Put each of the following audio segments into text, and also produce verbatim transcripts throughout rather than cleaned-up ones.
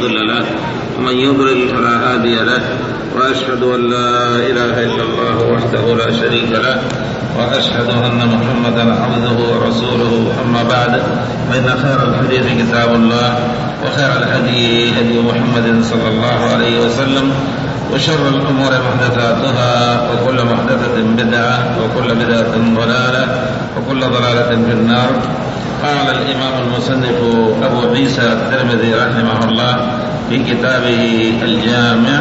مضل له ومن يضلل فلا هادي له، وأشهد أن لا إله إلا الله وحده لا شريك له، وأشهد أن محمدا عبده ورسوله. أما بعد، فإن خير الحديث كتاب الله، وخير الهدي هدي محمد صلى الله عليه وسلم، وشر الأمور محدثاتها، وكل محدثة بدعة، وكل بدعة ضلالة، وكل ضلالة في النار. قال الإمام المصنف أبو عيسى الترمذي رحمه الله في كتابه الجامع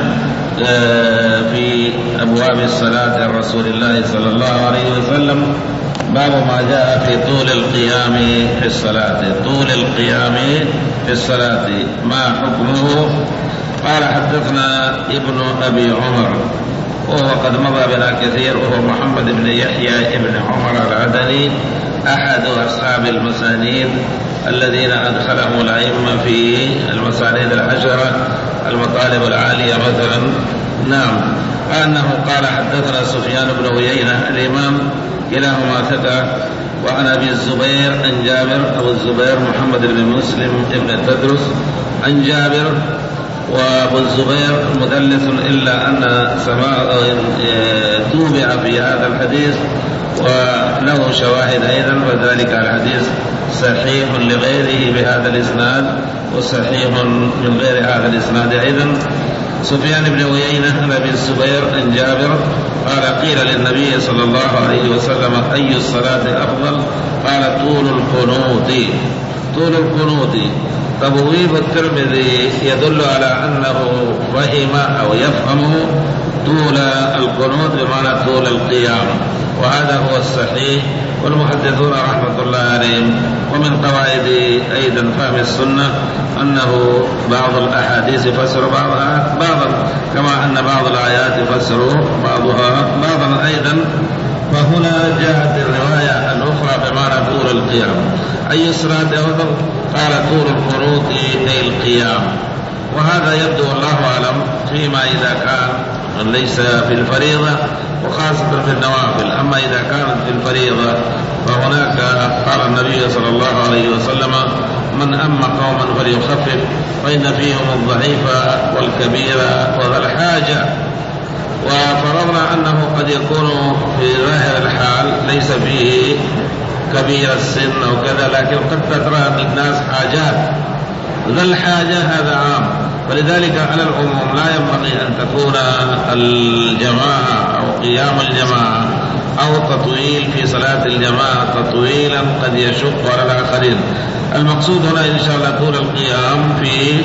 في أبواب الصلاة عن رسول الله صلى الله عليه وسلم، باب ما جاء في طول القيام في الصلاة. طول القيام في الصلاة ما حكمه؟ قال حدثنا ابن أبي عمر، وهو قد مضى بنا كثير، وهو محمد بن يحيى ابن عمر العدني، أحد أصحاب المسانيد الذين أدخلهم الأئمة في المسانيد العشرة المطالب العالية مثلا. نعم، أنه قال حدثنا سفيان بن عيينة الإمام، كلاهما ثقة، وعن أبي الزبير عن جابر. أبو الزبير محمد بن مسلم بن تدرس عن جابر، وأبو الزبير مدلس، إلا أن سماع توبع في هذا الحديث وله شواهد أيضا، وذلك الحديث صحيح لغيره بهذا الإسناد، وصحيح من غير هذا الإسناد أيضا. سفيان بن عيينة عن أبي الزبير عن جابر قال قيل للنبي صلى الله عليه وسلم أي الصلاة أفضل؟ قال طول القنوت. طول القنوت. تبويب الترمذي يدل على أنه فهم أو يفهم طول القنوت بمعنى طول القيام، وهذا هو الصحيح، والمحدثون رحمة الله عليهم ومن قواعد أيضا فهم السنة أنه بعض الأحاديث يفسر بعضها بعضا، كما أن بعض الآيات يفسر بعضها بعضا أيضا. فهنا جاءت الرواية الأخرى بمعنى طول القيام. أي الصلاة أفضل؟ قال طول القنوت أي القيام، وهذا يبدو الله أعلم فيما إذا كان ليس في الفريضة، وخاصة في النوافل. أما إذا كانت في الفريضة فهناك قال النبي صلى الله عليه وسلم من أم قوما فليخفف، فإن فيهم الضعيف والكبير وذا الحاجة. وفرضنا أنه قد يكون في ظاهر الحال ليس فيه كبير السن أو كذا، لكن قد تترى الناس حاجات، ذا الحاجة هذا عام. فلذلك على العموم لا ينبغي أن تكون الجماعة أو قيام الجماعة أو تطويل في صلاة الجماعة تطويلا قد يشق على الآخرين. المقصود هنا إن شاء الله طول القيام في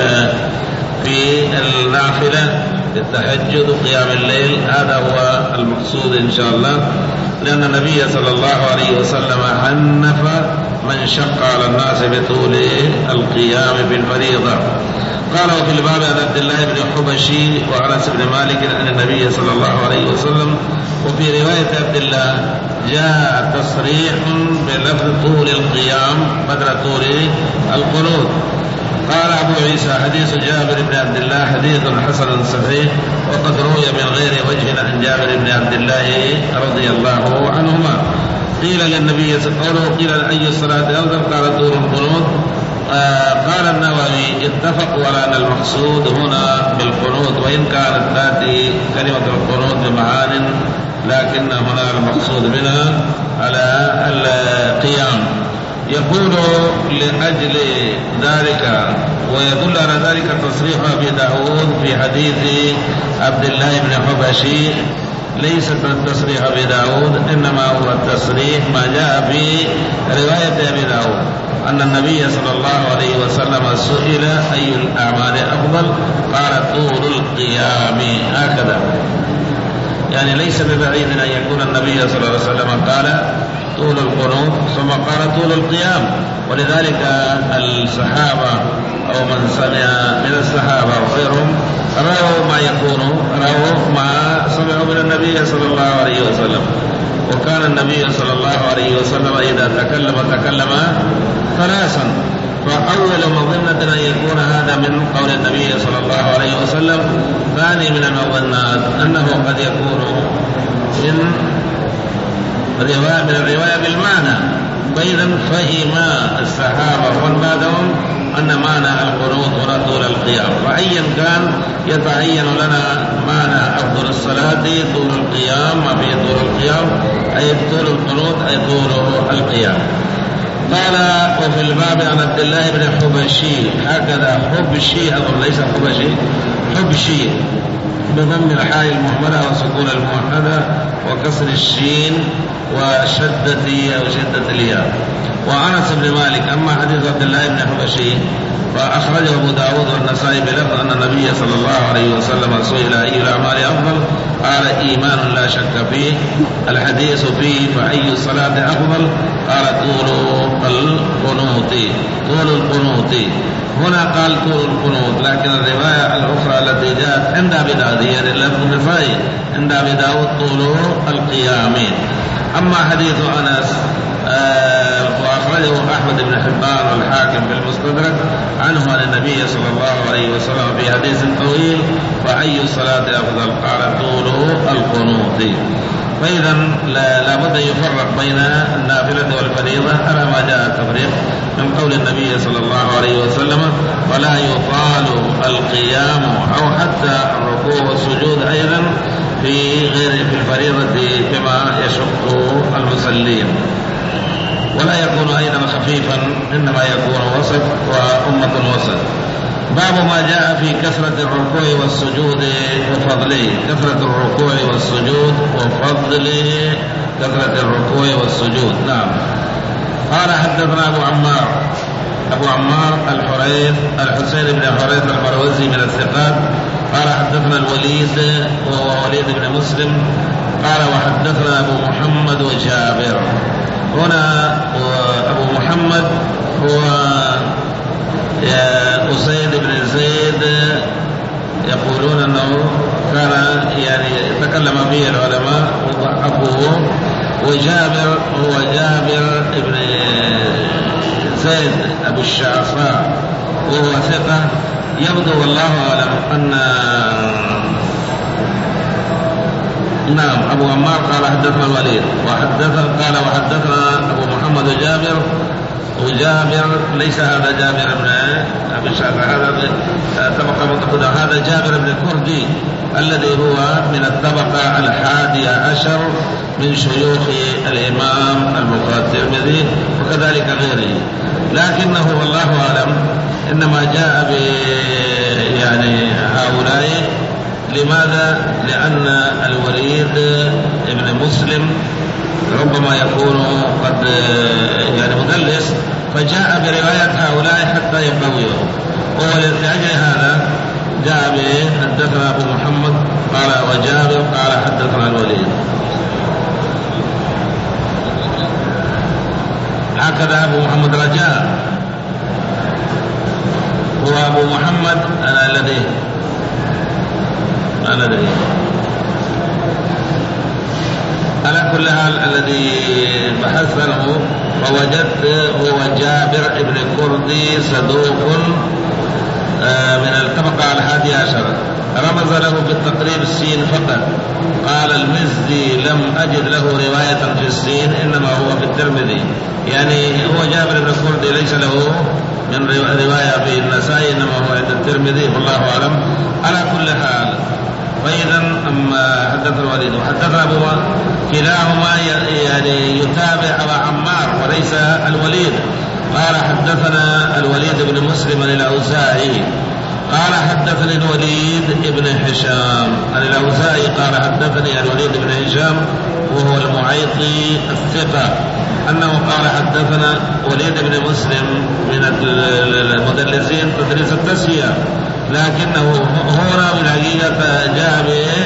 في النافلة، التهجد وقيام الليل، هذا هو المقصود إن شاء الله، لأن النبي صلى الله عليه وسلم عنف من شق على الناس بطول القيام بالفريضة. قال وفي الباب عن عبد الله بن حبشي وأنس بن مالك عن النبي صلى الله عليه وسلم. وفي رواية عبد الله جاء تصريح بلفظ طول القيام بدل طول القنوت. قال أبو عيسى حديث جابر بن عبد الله حديث حسن صحيح، وقد روي من غير وجه عن جابر بن عبد الله رضي الله عنهما. قيل للنبي صلى الله عليه وسلم قيل أي الصلاة أفضل؟ قال طول القنوت. آه قال النووي اتفقوا على أن المقصود هنا بالقنوت، وإن كانت تأتي كلمة القنوت بمعان، لكن هنا المقصود منها على القيام. يقول لأجل ذلك، ويدل على ذلك تصريح أبي داود في حديث عبد الله بن حبشي، ليس التصريح أبي داود، إنما هو التصريح ما جاء في رواية أبي داود أن النبي صلى الله عليه وسلم سئل أي الأعمال أفضل؟ قال طول القيام. هكذا يعني ليس ببعيد أن يكون النبي صلى الله عليه وسلم قال طول القنوت ثم قال طول القيام. ولذلك الصحابة أو من سمع من الصحابة وغيرهم رأوا ما يكون رأوا ما سمعوا من النبي صلى الله عليه وسلم. وكان النبي صلى الله عليه وسلم إذا تكلم تكلم ثلاثا، فأول مظنة أن يكون هذا من قول النبي صلى الله عليه وسلم. ثاني من المظنات أنه قد يكون من الرواية من الرواية بالمعنى، فإذا فهم الصحابة ومن بعدهم أن معنى القنوت هنا طول القيام، وأيا كان يتعين لنا معنى أفضل الصلاة طول القيام، ما في طول القيام أي طول القنوت أي طول القيام. قال وفي الباب عن عبد الله بن حبشي، هكذا حبشي أظن ليس حبشي، حبشي بضم الحاء المهملة وسكون الموحدة وكسر الشين وشدة أو شدة الياء. وأنس بن مالك أما حديث عبد الله بن حبشي فأخرجه أبو داود والنسائي بلفظ أن النبي صلى الله عليه وسلم سئل أي الأعمال أفضل قال إيمان لا شك فيه. الحديث فيه فأي الصلاة أفضل قال طول القنوت، طول القنوت. هنا قال طول القنوت، لكن الرواية الأخرى التي جاءت عند أبي داود يعني اللفظ النسائي عند أبي داود طول القيام. أما حديث أنس آه وأخرجه أحمد بن حبان والحاكم في المستدرك عنه عن النبي صلى الله عليه وسلم في حديث طويل فأي الصلاة أفضل قال طول القنوت. فإذا لا بد يفرق بين النافلة والفريضة على ما جاء التفريق من قول النبي صلى الله عليه وسلم ولا يطال القيام أو حتى الركوع والسجود أيضا في غير في الفريضة بما يشق المصلين، ولا يكون أيضا خفيفا إنما يكون وسط وأمة وسط. باب ما جاء في كثرة الركوع والسجود وفضله، كثرة الركوع والسجود وفضل كثرة الركوع والسجود. نعم. قال حدثنا أبو عمار أبو عمار الحريث الحسين بن حريث المروزي من الثقات قال حدثنا الوليد وهو وليد بن مسلم قال وحدثنا أبو محمد وجابر. هنا أبو محمد هو أسيد بن زيد، يقولون أنه كان يعني تكلم به العلماء وضعفوه. وجابر هو جابر بن زيد أبو الشعصاء وهو ثقة. يبدو والله أعلم أن نعم أبو عمار قال حدثنا الوليد وحدثنا قال وحدثنا أبو محمد جابر، وجابر ليس هذا جابر بن أبي الشعثاء، هذا طبقة متقدمة، هذا جابر بن كردي الذي هو من الطبقة الحادية عشر من شيوخ الإمام البخاري الترمذي وكذلك غيره، لكنه والله أعلم إنما جاء ب يعني هؤلاء. لماذا؟ لأن الوليد ابن مسلم ربما يكون قد يعني مدلس، فجاء برواية هؤلاء حتى يقويه، ولأجل هذا جاء به حدثنا أبو محمد قال وجابر قال حدثنا الوليد. هكذا أبو محمد رجاء هو أبو محمد أنا الذي أنا الذي على كل حال الذي بحث له ووجدت هو جابر ابن كردي صدوق من الطبقة الحادية عشر، رمز له بالتقريب السين فقط. قال المزي لم أجد له رواية في السين إنما هو في الترمذي، يعني هو جابر بن كردي ليس له من رواية في النسائي إنما هو عند الترمذي والله أعلم. على كل حال فإذا أما حدث الوليد وحدث أبو كلاهما يعني يتابع أبا عمار وليس الوليد. قال حدثنا الوليد بن مسلم الأوزاعي قال حدثني الوليد بن هشام عن الأوزاعي قال حدثني الوليد بن هشام وهو المعيطي الثقة أنه قال حدثنا وليد بن مسلم من المدلسين تدريس التسوية، لكنه هنا من حقيقة جاء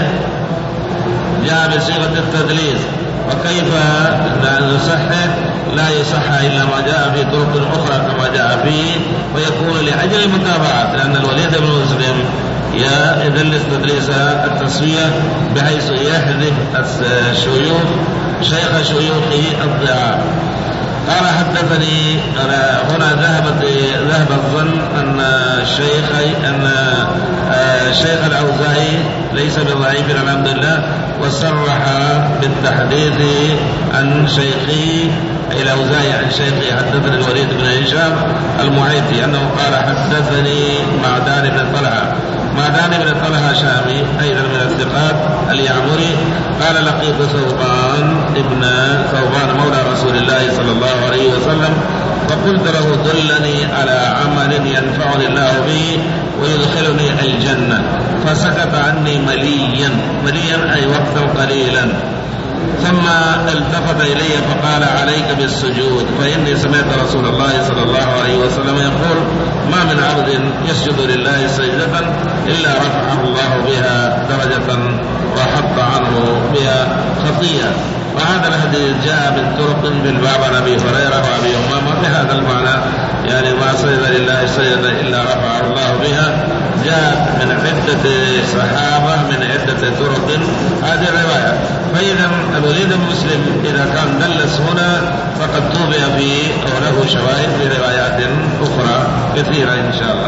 جاء بصيغة التدليس، وكيف نصحح لا يصح إلا ما جاء في طرق أخرى كما جاء فيه، ويكون لأجل المتابعة، لأن الوليد بن مسلم يدلس تدليس التسوية بحيث يحذف الشيوخ شيخ شيوخه الضعاف. قال حدثني هنا ذهبت ذهب الظن أن الشيخ أن الشيخ الأوزاعي ليس بضعيف الحمد لله، وصرح بالتحديث عن شيخه أي الأوزاعي عن شيخه حدثني الوليد بن هشام المعيطي أنه قال حدثني معدان بن طلحة. معدان بن طلحة شامي أيضا من الثقات اليعمري قال لقيت ثوبان ابن ثوبان مولى رسول الله صلى الله عليه وسلم فقلت له دلني على عمل ينفعني الله به ويدخلني الجنة، فسكت عني مليا مليا أي وقتا قليلا، ثم التفت إلي فقال عليك بالسجود، فإني سمعت رسول الله صلى الله عليه وسلم يقول ما من عبد يسجد لله سجدة إلا رفعه الله بها درجة وحط عنه بها خطيئة. وهذا الحديث جاء من طرق بالباب عن أبي هريرة وأبي أمامة بهذا المعنى، يعني ما سجد لله سجدة إلا رفعه الله بها، جاء من عدة صحابة من عدة طرق هذه الرواية. فإذا الوليد المسلم إذا كان دلس هنا فقد توبع فيه أو له شواهد في روايات أخرى كثيرة إن شاء الله.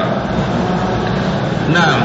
نعم.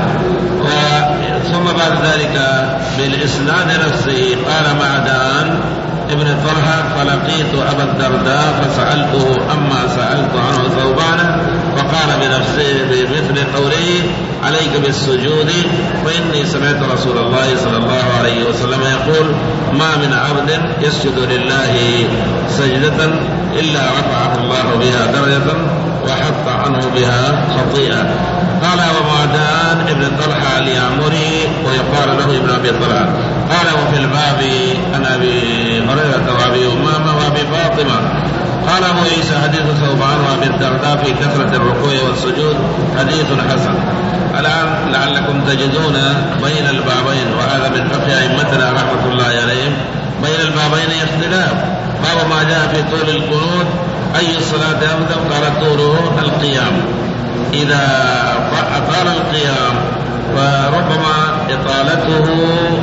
ثم بعد ذلك بالإسناد نفسه قال معدان ابن طلحة فلقيت أبا الدرداء فسألته أما سألت عنه ثوبان فقال بنفسه بمثل قوله عليك بالسجود، فإني سمعت رسول الله صلى الله عليه وسلم يقول ما من عبد يسجد لله سجدة إلا رفعه الله بها درجة وحط عنه بها خطيئة. قال ومعدان ابن طلحة اليعمري ويقال له ابن أبي طلحة. قال وفي الباب عن أبي هريرة وأبي أمامة وأبي فاطمة. قال أبو عيسى حديث ثوبان وأبي الدرداء في كثرة الركوع والسجود حديث حسن. الآن لعلكم تجدون بين البابين، وهذا من فقه أئمتنا رحمة الله عليهم، بين البابين اختلاف. باب ما جاء في طول القنوت أي الصلاة أفضل؟ قال طوله القيام. إذا أطال القيام وربما إطالته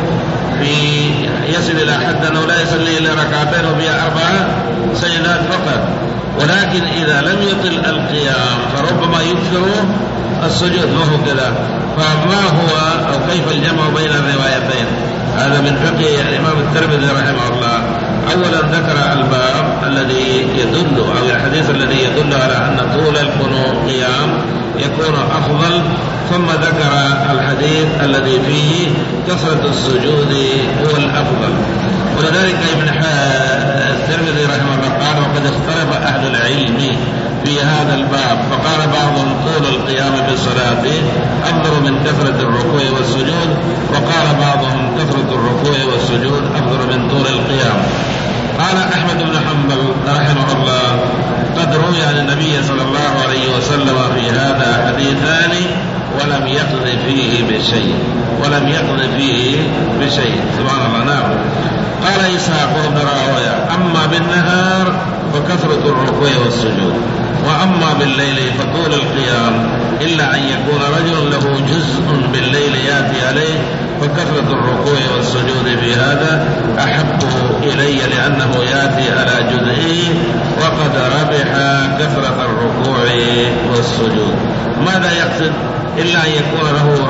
في يصل إلى حد أنه لا يصلي إلا ركعتين وبها أربعة سجدات فقط، ولكن إذا لم يطل القيام فربما يكثر السجود، ما هو كذا. فما هو أو كيف الجمع بين الروايتين؟ هذا من فقه الإمام الترمذي رحمه الله. أولا ذكر الباب الذي يدل أو الحديث الذي يدل على أن طول القيام يكون أفضل، ثم ذكر الحديث الذي فيه كثرة السجود هو الأفضل. ولذلك ابن الترمذي رحمه الله قال وقد اختلف أهل العلم في هذا الباب، فقال بعضهم طول القيام بالصلاة أفضل من كثرة الركوع والسجود، وقال بعضهم كثرة الركوع والسجود أفضل من طول القيام. قال أحمد بن حنبل رحمه الله قد روي عن النبي صلى الله عليه وسلم في هذا حديثان ولم يقض فيه بشيء ولم يقض فيه بشيء سبحان الله. نعم. قال إسحاق بن راهويه أما بالنهار فكثرة الركوع والسجود، وأما بالليل فطول القيام، إلا أن يكون رجل له جزء بالليل يأتي عليه، فكثرة الركوع والسجود في هذا أحب إلي لأنه يأتي على جزئه، وقد ربح كثرة الركوع والسجود. ماذا يقصد؟ إلا أن يكون له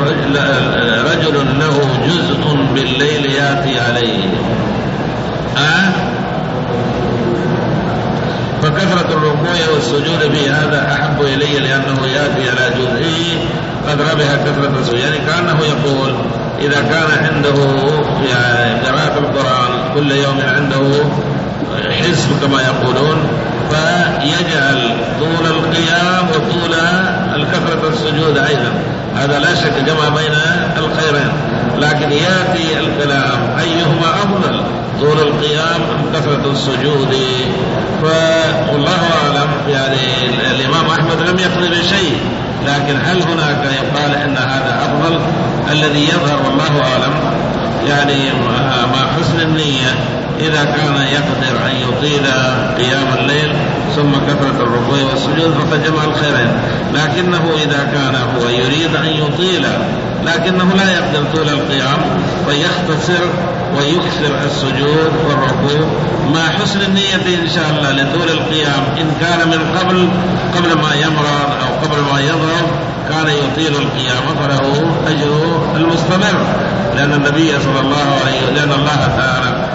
رجل له جزء بالليل يأتي عليه. أه؟ فكثرة الركوع والسجود في هذا أحب إلي لأنه يأتي على جزئه قد ربح كثرة السجود. يعني كأنه يقول إذا كان عنده يعني قراءة القرآن كل يوم عنده حزب كما يقولون، فيجعل طول القيام وطول الكثرة السجود أيضا، هذا لا شك جمع بين الخيرين. لكن يأتي الكلام أيهما أفضل، طول القيام أم كثرة السجود؟ فالله أعلم. يعني الإمام أحمد لم يقل بشيء، لكن هل هناك يقال أن هذا أفضل؟ الذي يظهر والله أعلم يعني مع حسن النية إذا كان يقدر أن يطيل قيام الليل ثم كثرة الركوع والسجود فقد جمع الخيرين. لكنه إذا كان هو يريد أن يطيل لكنه لا يقدر طول القيام فيختصر ويكثر السجود والركوع مع حسن النية إن شاء الله لطول القيام. إن كان من قبل قبل ما يمرض أو قبل ما يضرب كان يطيل القيام فله أجر المستمر، لأن النبي صلى الله عليه وسلم لأن الله تعالى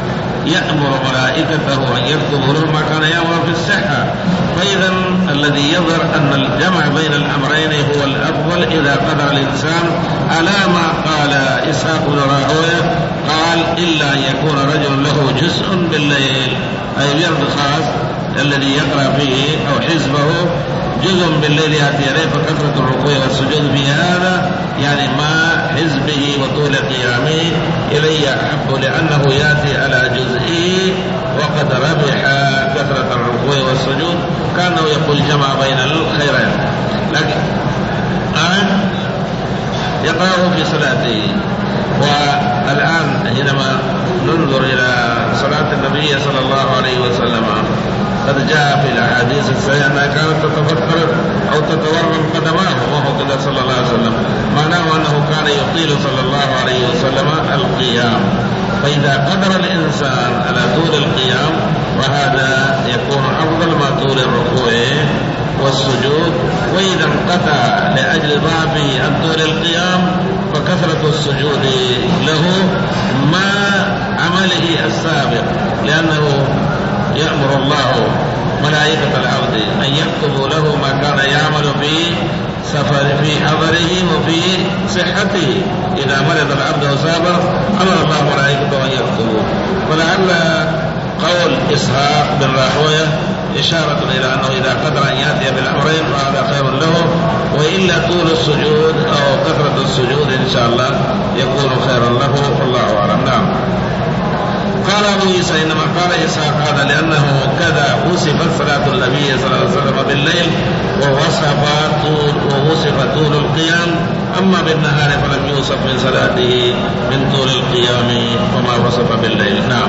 يأمر ملائكته أن يكتبوا له ما كان يأمر في الصحة. فإذا الذي يظهر أن الجمع بين الأمرين هو الأفضل إذا قدر الإنسان على ما قال إسحاق بن راهويه، قال إلا أن يكون رجل له جزء بالليل، أي ورد خاص الذي يقرأ فيه أو حزبه جزء بالليل يأتي إليه، فكثرة الركوع والسجود في هذا يعني ما حزبه وطول قيامه إلي أحب، لأنه يأتي على جزئه وقد ربح كثرة الركوع والسجود، كأنه يقول جمع بين الخيرين. لكن آن يقرأه في صلاته. والآن حينما ننظر إلى صلاة النبي صلى الله عليه وسلم قد جاء في الأحاديث الصحيحة أنها كانت تتفكر أو تتورم قدماه وهو كذا صلى الله عليه وسلم، معناه أنه كان يطيل صلى الله عليه وسلم القيام. فإذا قدر الإنسان على طول القيام وهذا يكون أفضل ما طول الركوع والسجود، وإذا انقطع لأجل ضعفه عن طول القيام فكثرة السجود له ما عمله السابق، لأنه يأمر الله ملائكة العبد أن يكتبوا له ما كان يعمل في سفر في حضره وفي صحته. إذا مرض العبد أو سافر أمر الله ملائكته أن يكتبوا. فلعل قول إسحاق بن راهويه إشارة إلى أنه إذا قدر أن يأتي بالأمرين فهذا خير له، وإلا طول السجود أو كثرة السجود إن شاء الله يكون خيرا له، والله أعلم. نعم. قال أبو عيسى إنما قال إسحاق هذا لأنه كذا وصفت صلاة النبي صلى الله عليه وسلم بالليل ووصف طول ووصف طول القيام، أما بالنهار فلم يوصف من صلاته من طول القيام وما وصف بالليل. نعم.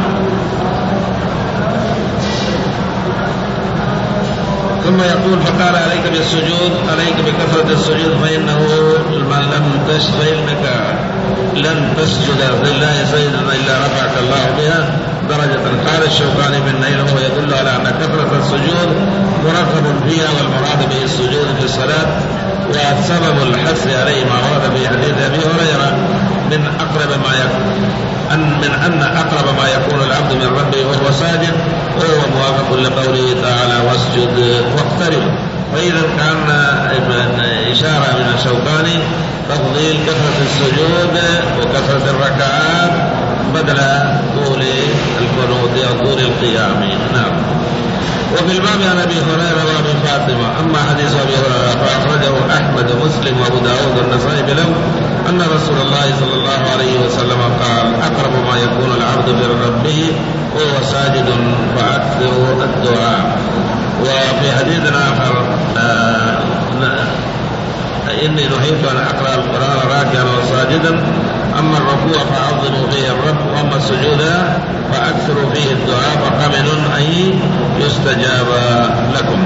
ثم يقول فقال عليك بالسجود، عليك بكثرة السجود فإنه لم تسجد فإنك لن تسجد لله سجدا إلا رفعك الله بها درجة. قال الشوكاني في النيل وهو يدل على أن كثرة السجود مرغب فيها، والمراد به السجود في الصلاة، وسبب الحث عليه ما ورد في حديث أبي هريرة من أقرب ما يكون أن من أن أقرب ما يكون العبد من ربه وهو ساجد وهو موافق لقوله تعالى واسجد واقترب. فإذا كان إشارة من الشوكاني تفضيل كثرة السجود وكثرة الركعات بدل طول القنوت أو طول القيام. نعم. وفي الباب عن أبي هريرة وأبي فاطمة. أما حديث أبي هريرة فأخرجه أحمد ومسلم وأبو داود والنسائي بلفظ أن رسول الله صلى الله عليه وسلم قال أقرب ما يكون العبد من ربه وهو ساجد فأكثر الدعاء. وفي حديث آخر آه إني نهيت أن أقرأ القرآن راكعا وساجدا، أما الركوع فعظموا فيه الرب، وأما السجود فأكثروا فيه الدعاء فقمن أن يستجاب لكم.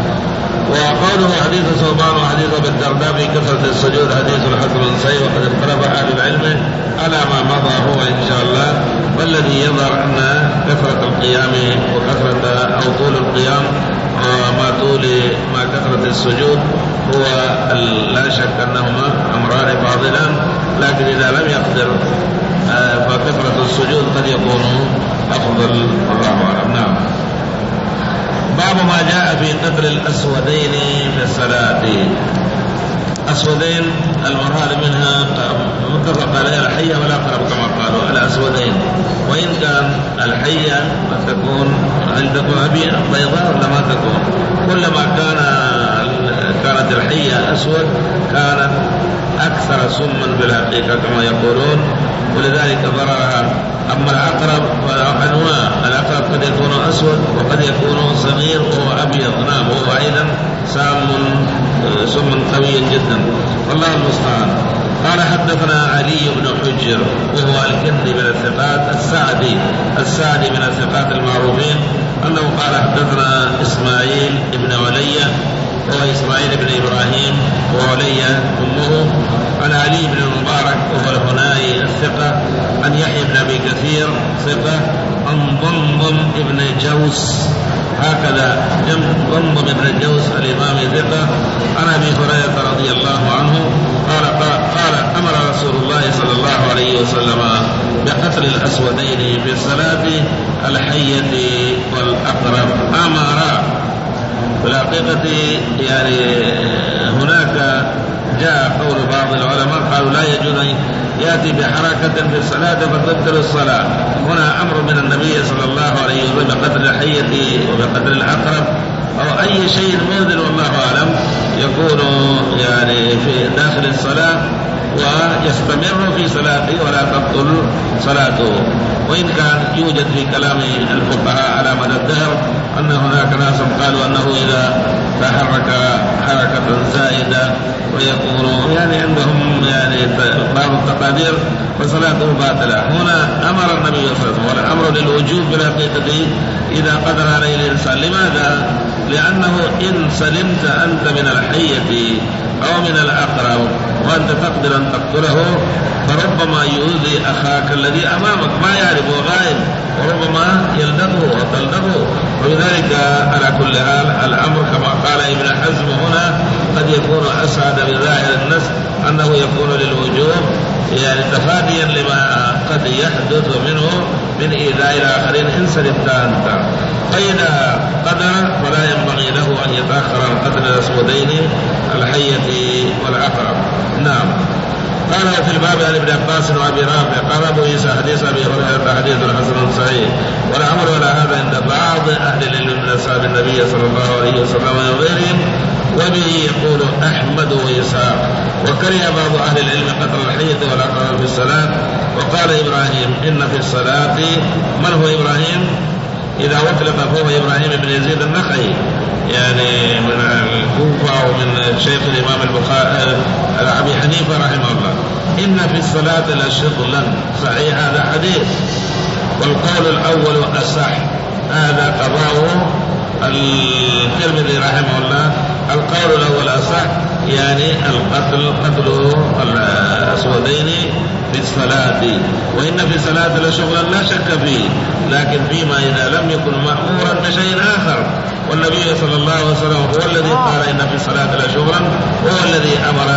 وقوله حديث ثوبان وحديث ابي الدرداء في كثرة السجود حديث حسن صحيح، وقد اختلف أهل العلم على ما مضى هو إن شاء الله، والذي يظهر أن كثرة القيام وكثرة أو طول القيام وما طول ما كثرة السجود هو لا شك أنهما أمران فاضلان، لكن إذا لم يقدر فكثرة السجود قد يكون أفضل، والله أعلم. نعم. باب ما جاء في قدر الأسودين في الصلاة. أسودين المراد منها متفق عليها الحية ولا قرب كما قالوا الأسودين، وإن كان الحية تكون هل تكون بيضاء ولا ما تكون، كلما كان كانت الحية أسود كانت أكثر سما بالحقيقة كما يقولون، ولذلك ضررها. أما العقرب فأنواع، العقرب قد يكون أسود وقد يكون صغير وهو أبيض، نعم وهو أيضا سام سم قوي جدا، والله المستعان. قال حدثنا علي بن حجر وهو الكندي من الثقات السعدي السعدي من الثقات المعروفين، أنه قال حدثنا إسماعيل بن علية وهو إسماعيل بن إبراهيم وعلية أمه، عن علي بن المبارك وهو الهنائي الثقة، عن يحيى بن أبي كثير ثقة، عن ضمضم بن جوس هكذا ضمضم بن جوس الإمام ثقة، عن أبي هريرة رضي الله عنه قال قال أمر رسول الله صلى الله عليه وسلم بقتل الأسودين في الصلاة الحية والأقرب أمر. في الحقيقة يعني هناك جاء قول بعض العلماء قالوا لا يجوز أن يأتي بحركة في الصلاة فتبطل الصلاة. هنا أمر من النبي صلى الله عليه وسلم بقدر الحية وبقدر الأقرب أو أي شيء مؤذن والله أعلم يكون يعني في داخل الصلاة ويستمر في صلاته ولا تبطل صلاته. وإن كان يوجد في كلام الفقهاء على مدى الدهر أن هناك ناس قالوا أنه إذا تحرك حركة زائدة ويكون يعني عندهم يعني بعض التقادير فصلاته باطلة. هنا أمر النبي صلى الله عليه وسلم والأمر للوجوب بالحقيقة إذا قدر عليه الإنسان. لماذا؟ لأنه إن سلمت أنت من الحية أو من الأقرب وأنت تقدر أن تقتله فربما يؤذي أخاك الذي أمامك ما يعرف غائب وربما يلدغه وتلدغه. ولذلك على كل حال الأمر كما قال ابن حزم هنا قد يكون أسعد بظاهر النص أنه يكون للوجوب يعني تفاديا لما قد يحدث منه من إيذاء الآخرين إن سلمت أنت. فإذا قدر فلا ينبغي له أن يتأخر عن قتل الأسودين الحية والعقرب. نعم. قال في الباب عن ابن عباس وابي رافع قال ابو عيسى حديث ابي هريره حديث حسن صحيح والامر ولا هذا عند بعض اهل العلم من اصحاب النبي صلى الله عليه وسلم وغيرهم وبه يقول احمد واسحاق. وكره بعض اهل العلم قتل الحية والاقرب في الصلاه. وقال ابراهيم ان في الصلاه. من هو ابراهيم؟ إذا أطلق فهو إبراهيم بن يزيد النخعي يعني من الكوفة ومن شيخ الإمام البخاري أبي حنيفة رحمه الله. إن في الصلاة لشغلا صحيح هذا حديث. والقول الأول أصح هذا قضاه الترمذي رحمه الله. القول الأول أصح يعني القتل قتل الأسودين في الصلاة. وإن في الصلاة لشغلا لا شك فيه لكن فيما إذا لم يكن مأمورا بشيء آخر. والنبي صلى الله عليه وسلم هو الذي قال إن في الصلاة لشغلا وهو الذي أمر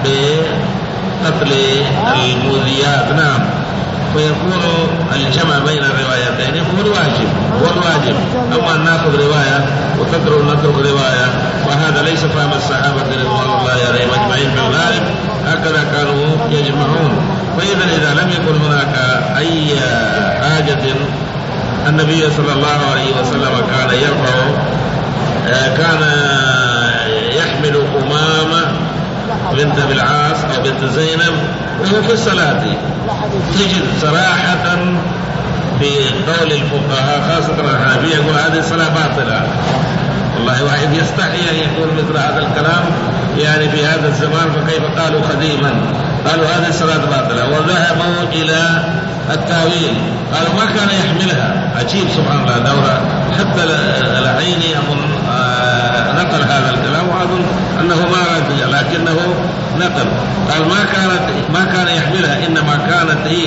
بقتل المؤذيات. نعم. ويكون الجمع بين الروايتين هو الواجب هو الواجب أما أن نأخذ رواية وتترك نترك رواية وهذا ليس فهم الصحابة رضوان الله عليهم أجمعين في الغالب هكذا كانوا يجمعون. فإذا إذا لم يكن هناك أي حاجة النبي صلى الله عليه وسلم كان يرفع كان يحمل أمامة بنت بالعاص أو بنت زينب وهو في الصلاة. تجد صراحة في قول الفقهاء خاصة الحنفية يقول هذه الصلاة باطلة. والله واحد يستحي أن يقول مثل هذا الكلام يعني في هذا الزمان فكيف قالوا قديما قالوا هذه الصلاة باطلة. وذهبوا إلى التاويل قالوا ما كان يحملها. عجيب سبحان الله دورة حتى العيني أظن نقل هذا الكلام وأظن أنه ما رد لكنه نقل قال ما كانت ما كان يحملها إنما كانت هي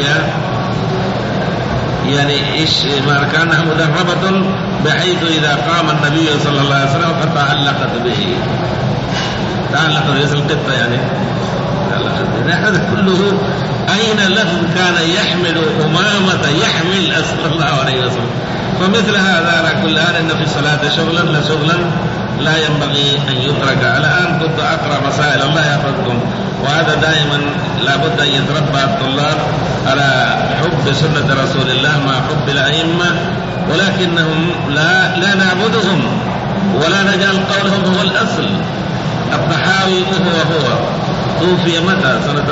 يعني إيش ما كانها مدربة بحيث إذا قام النبي صلى الله عليه وسلم قد تعلقت به تعلقت به القطة يعني هذا كله. أين لفظ كان يحمل أمامة يحمل صلى الله عليه وسلم. فمثل هذا على كل آن إن في الصلاة شغلا لا شغلا لا ينبغي أن يترك. على أن كنت أقرأ مسائل الله يحفظكم وهذا دائما لابد أن يتربى الطلاب على حب سنة رسول الله مع حب الأئمة ولكنهم لا, لا نعبدهم ولا نجعل قولهم هو الأصل. الطحاوي هو هو توفي متى سنة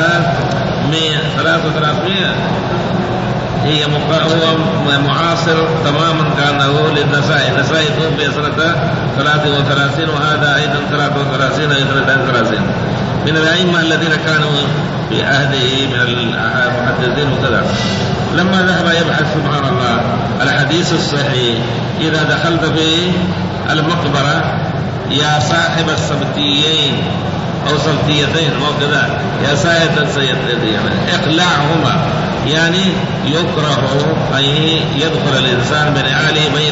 ثلاث وثلاثمائة هي هو معاصر تماما كانه للنسائي. النسائي توفي سنة ثلاث وثلاثين وهذا أيضا ثلاث وثلاثين أيضا ثلاث وثلاثين من الأئمة الذين كانوا في عهده من المحدثين وكذا. لما ذهب يبحث سبحان الله الحديث الصحيح إذا دخلت في المقبرة يا صاحب السبتيين أو سبتيتين أو كذا يا صاحب السبتيتين اقلعهما يعني يكره أن يدخل الإنسان بنعاله بين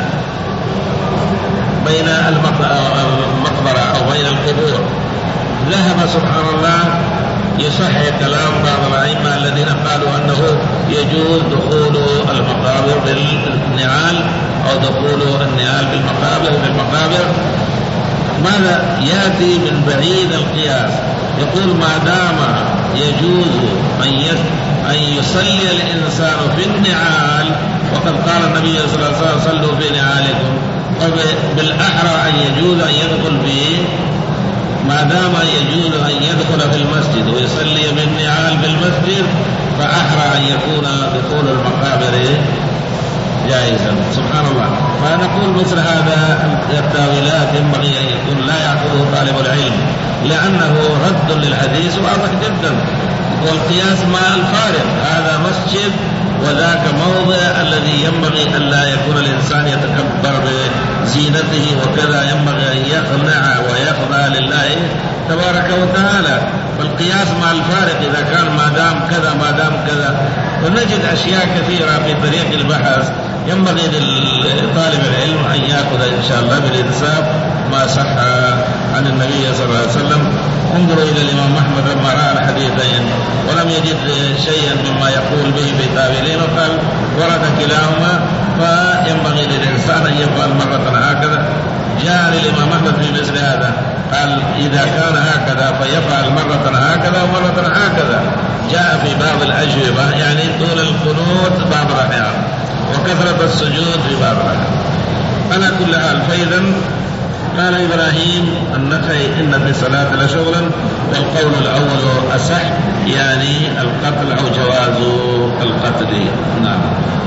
بين المقبرة أو بين القبور. ذهب سبحان الله يصحح كلام بعض الأئمة الذين قالوا أنه يجوز دخول المقابر بالنعال أو دخول النعال بالمقابر بالمقابر. ماذا يأتي من بعيد القياس؟ يقول ما دام يجوز أن يصلي الإنسان في النعال، وقد قال النبي صلى الله عليه وسلم صلوا في نعالكم، بالأحرى أن يجوز أن يدخل فيه. ما دام يجوز أن يدخل في المسجد ويصلي بالنعال في المسجد، فأحرى أن يكون دخول المقابر جائزا. سبحان الله. فنقول مثل هذا التاويلات ينبغي أن يكون لا يأخذه طالب العلم، لأنه رد للحديث واضح جدا. والقياس مع الفارق، هذا مسجد وذاك موضع الذي ينبغي أن لا يكون الإنسان يتكبر بزينته وكذا، ينبغي أن يخنع ويخضع لله تبارك وتعالى. فالقياس مع الفارق إذا كان ما دام كذا ما دام كذا. ونجد أشياء كثيرة في طريق البحث ينبغي لطالب العلم أن يأخذ إن شاء الله بالإنساب ما صح عن النبي صلى الله عليه وسلم. انظروا إلى الإمام أحمد لما رأى الحديثين ولم يجد شيئا مما يقول به بتاويلين وقال ورد كلاهما، فينبغي للإنسان أن يفعل مرة هكذا. جاء للإمام أحمد في مثل هذا قال إذا كان هكذا فيفعل مرة هكذا ومرة هكذا. جاء في بعض الأجوبة يعني طول القنوت بعض الأحيان وكثرة السجود في بعض الأحيان. على كل حال، فإذا قال إبراهيم النخعي إن في الصلاة لشغلا، والقول الأول أصح يعني القتل أو جواز القتل. نعم.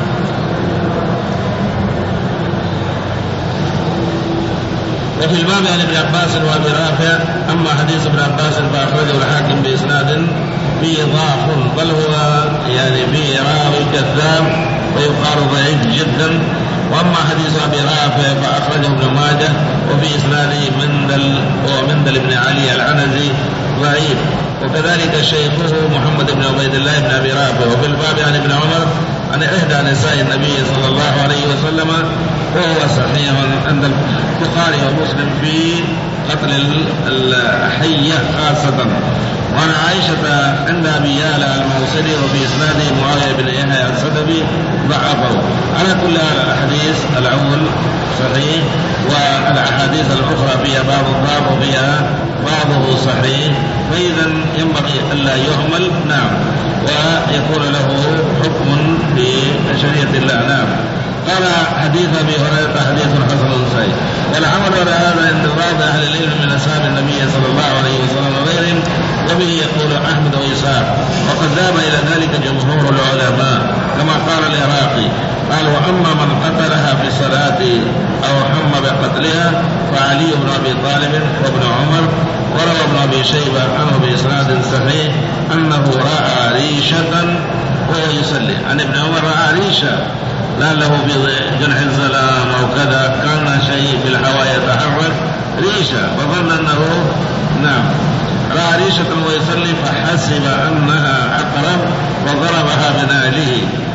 وفي الباب عن ابن عباس وابي رافع. أما حديث ابن عباس فأخرجه الحاكم بإسناد فيه ضعف، بل هو يعني فيه راوي كذاب ويقال ضعيف جدا. وأما حديث أبي رافع فأخرجه ابن ماجه وفي إسناده مندل ومندل بن علي العنزي ضعيف، وكذلك شيخه محمد بن عبيد الله بن أبي رافع. وفي الباب عن ابن عمر عن إحدى نساء النبي صلى الله عليه وسلم، وهو صحيح عند البخاري ومسلم في قتل الحية خاصة. وعن عائشة عند أبي يالا الموصلي وفي إسناده معاوية بن يحيى السدبي ضعفه. على كل الأحاديث الأول صحيح، والأحاديث الأخرى فيها بعض الضعف وفيها بعضه صحيح، فإذا ينبغي ألا يهمل. نعم. ويكون له حكم بشريعة الله. نعم. قال حديث أبي هريرة حديث حسن صحيح. والعمل على هذا عند بعض أهل العلم من أصحاب النبي صلى الله عليه وسلم وغيرهم، وبه يقول أحمد وإسحاق، وقد ذهب إلى ذلك جمهور العلماء كما قال العراقي. قال وأما من قتلها في الصلاة أو حم بقتلها فعلي بن أبي طالب وابن عمر. وروى ابن أبي شيبة عنه بإسناد صحيح أنه رأى ريشة وهو يصلي. عن ابن عمر رأى ريشة لا له بجنح الظلام أو كذا، كان شيء في الهواء يتحرك ريشة، فظن أنه نعم رأى ريشة ويصلي فحسب أنها عقرب وضربها بنعله.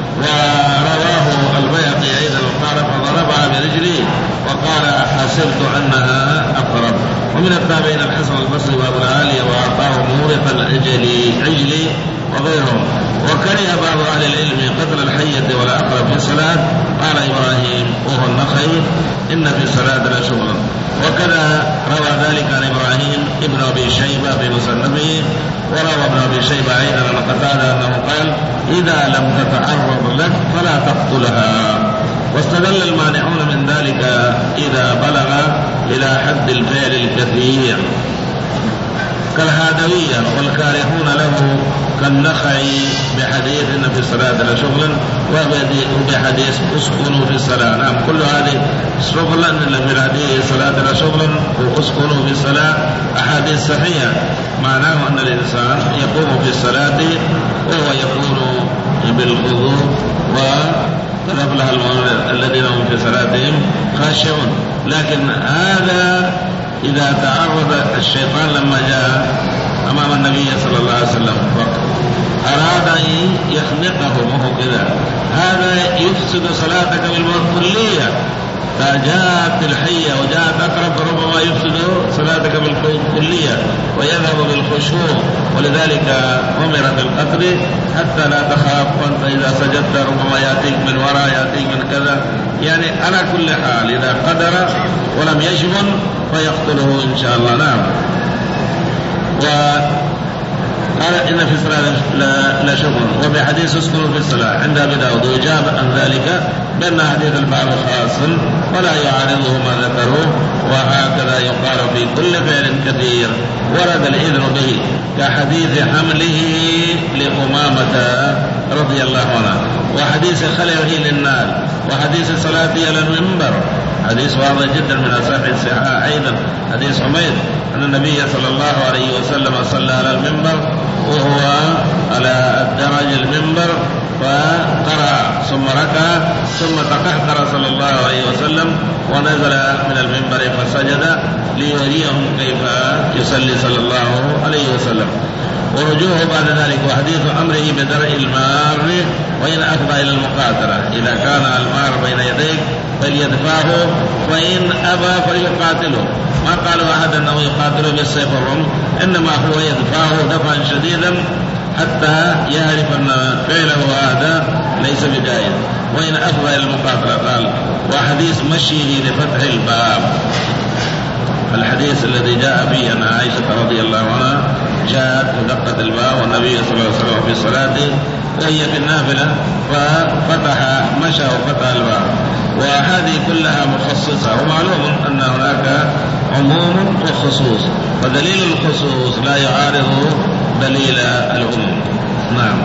ورواه البيهقي أيضا قال فضربها برجله وقال حسبت أنها عقرب. ومن التابعين الحسن البصري وأبو العالية وأعطاه مورق العجلي عجلي وغيرهم. وكره بعض أهل العلم قتل الحية والعقرب في الصلاة. قال إبراهيم وهو النخعي إن في الصلاة لشغلا. وكذا روى ذلك عن إبراهيم ابن أبي شيبة في مسنده. وروى ابن أبي شيبة أيضا عن قتادة أنه قال إذا لم تتعرض لك فلا تقتلها. واستدل المانعون من ذلك إذا بلغ إلى حد الفعل الكثير كالهادوية والكارهون له كالنخعي بحديث إن في الصلاة لشغلا وبحديث اسكنوا في الصلاة. نعم. كل هذه شغلا إلا في الحديث الصلاة لشغلا واسكنوا في الصلاة أحاديث صحيحة معناه أن الإنسان يقوم في الصلاة وهو يكون بالخضوع وتفلح الذين هم في صلاتهم خاشعون. لكن هذا إذا تعرض الشيطان لما جاء أمام النبي صلى الله عليه وسلم أراد أن يخنقه وهو كذا، هذا يفسد صلاتك بالكلية. فجاءت الحية وجاءت أقرب ربما يفسد صلاتك بالكلية ويذهب بالخشوع، ولذلك أمر بالقتل حتى لا تخاف، وأنت إذا سجدت ربما يأتيك من وراء يأتيك من كذا، يعني على كل حال إذا قدر ولم يجبن فيقتله إن شاء الله. نعم. وقال إن في الصلاة لا شغل، وفي حديث اسكنوا في الصلاة عند أبي داود وجاب عن ذلك بأن حديث الباب خاص ولا يعارضه ما ذكروه، وهكذا يقال في كل فعل كثير ورد الإذن به، كحديث حمله لأمامة رضي الله عنه، وحديث خلعه للنار، وحديث صلاته على المنبر، حديث واضح جدا من أصح الصحاح. أيضا حديث حميد أن النبي صلى الله عليه وسلم صلى على المنبر وهو على الدرج المنبر فقرأ ثم ركع ثم تقهقر صلى الله عليه وسلم ونزل من المنبر فسجد ليريهم كيف يصلي صلى الله عليه وسلم. ورجوه بعد ذلك وحديث أمره بدرء المار وإن أفضى إلى المقاتلة، إذا كان المار بين يديك فليدفعه، وإن أبى فليقاتله. ما قالوا أحد أنه يقاتله بالسيف والرمح، إنما هو يدفعه دفعا شديدا حتى يعرف أن فعله هذا ليس بجائز. وإن أفضى إلى المقاتلة قال. وحديث مشيه لفتح الباب، الحديث الذي جاء فيه أن عائشة رضي الله عنها جاءت ودقت الباب والنبي صلى الله عليه وسلم في صلاته وهي في النافلة ففتح مشى وفتح الباب، وهذه كلها مخصصة. ومعلوم أن هناك عموم وخصوص، فدليل الخصوص لا يعارض دليل العموم. نعم.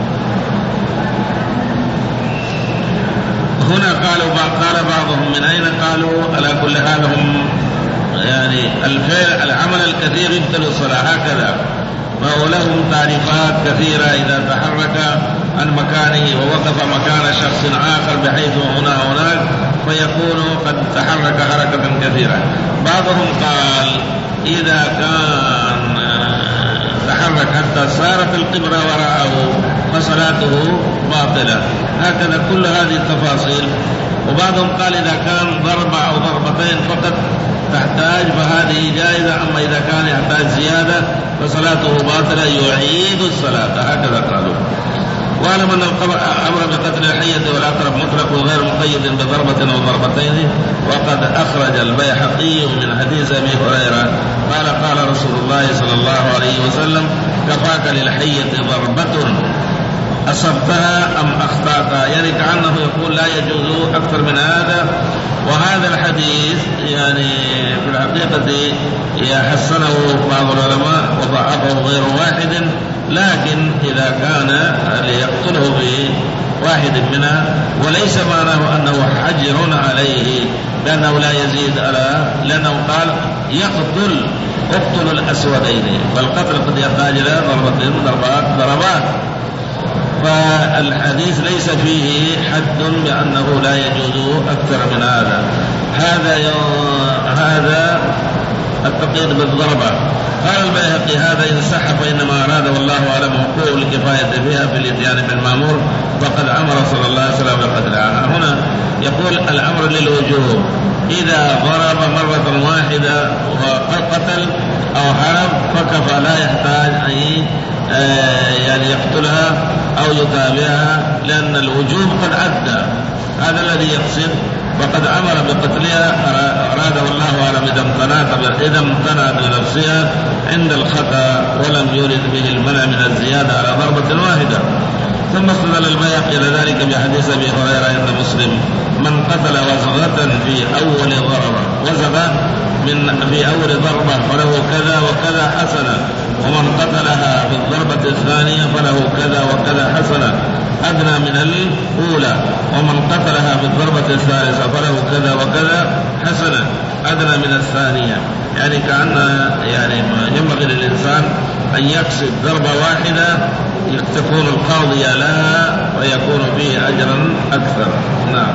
هنا قالوا قال بعضهم من أين قالوا على كل حال هم يعني الفعل العمل الكثير يبطل الصلاة هكذا، وهو لهم تعريفات كثيرة. إذا تحرك عن مكانه ووقف مكان شخص آخر بحيث هنا هناك فيكون قد تحرك حركة كثيرة. بعضهم قال إذا كان تحرك حتى صارت القبلة وراءه فصلاته باطلة. هكذا كل هذه التفاصيل. وبعضهم قال إذا كان ضربة أو ضربتين فقط تحتاج فهذه جائزة، أما إذا كان يحتاج زيادة فصلاته باطلة يعيد الصلاة. هكذا قالوا. واعلم أن الأمر بقتل الحية والعقرب مطلق وغير مقيد بضربة أو ضربتين. وقد أخرج البيهقي من حديث أبي هريرة قال قال رسول الله صلى الله عليه وسلم كفاك للحية ضربة أصبتها أم أخطأتها، يعني كأنه يقول لا يجوز أكثر من هذا. وهذا الحديث يعني في الحقيقة يحسنه بعض العلماء وضعفه غير واحد، لكن إذا كان ليقتله بواحد منها وليس معناه أنه حجر عليه، لأنه لا يزيد على، لأنه قال يقتل اقتل الأسودين، فالقتل قد يحتاج إلى ضربتين ضربات ضربات. فالحديث ليس فيه حد بأنه لا يجوز أكثر من هذا. هذا هذا التقييد بالضربة. قال البيهقي هذا إن صح فإنما أراد والله أعلم وقوع الكفاية فيها في الإتيان بالمأمور، فقد أمر صلى الله عليه وسلم بقتلها. هنا يقول الأمر للوجوب، إذا ضرب مرة واحدة وقتل أو حرب فكفى، لا يحتاج أن يعني يقتلها أو يتابعها، لأن الوجوب قد أدى. هذا الذي يقصد. وقد أمر بقتلها أراده الله أعلم إذا امتنعت إذا امتنعت لنفسها عند الخطأ ولم يرد به المنع من الزيادة على ضربة واحدة. ثم استدل البيهقي إلى ذلك بحديث أبي هريرة عند مسلم من قتل وزغة في أول ضربة وزغة من في أول ضربة فله كذا وكذا حسنة، ومن قتلها في الضربة الثانية فله كذا وكذا حسنة أدنى من الأولى، ومن قتلها في الضربة الثالثة فله كذا وكذا حسنة أدنى من الثانية. يعني كأن يعني ينبغي للإنسان أن يقصد ضربة واحدة تكون القاضية لها ويكون فيه أجرا أكثر. نعم.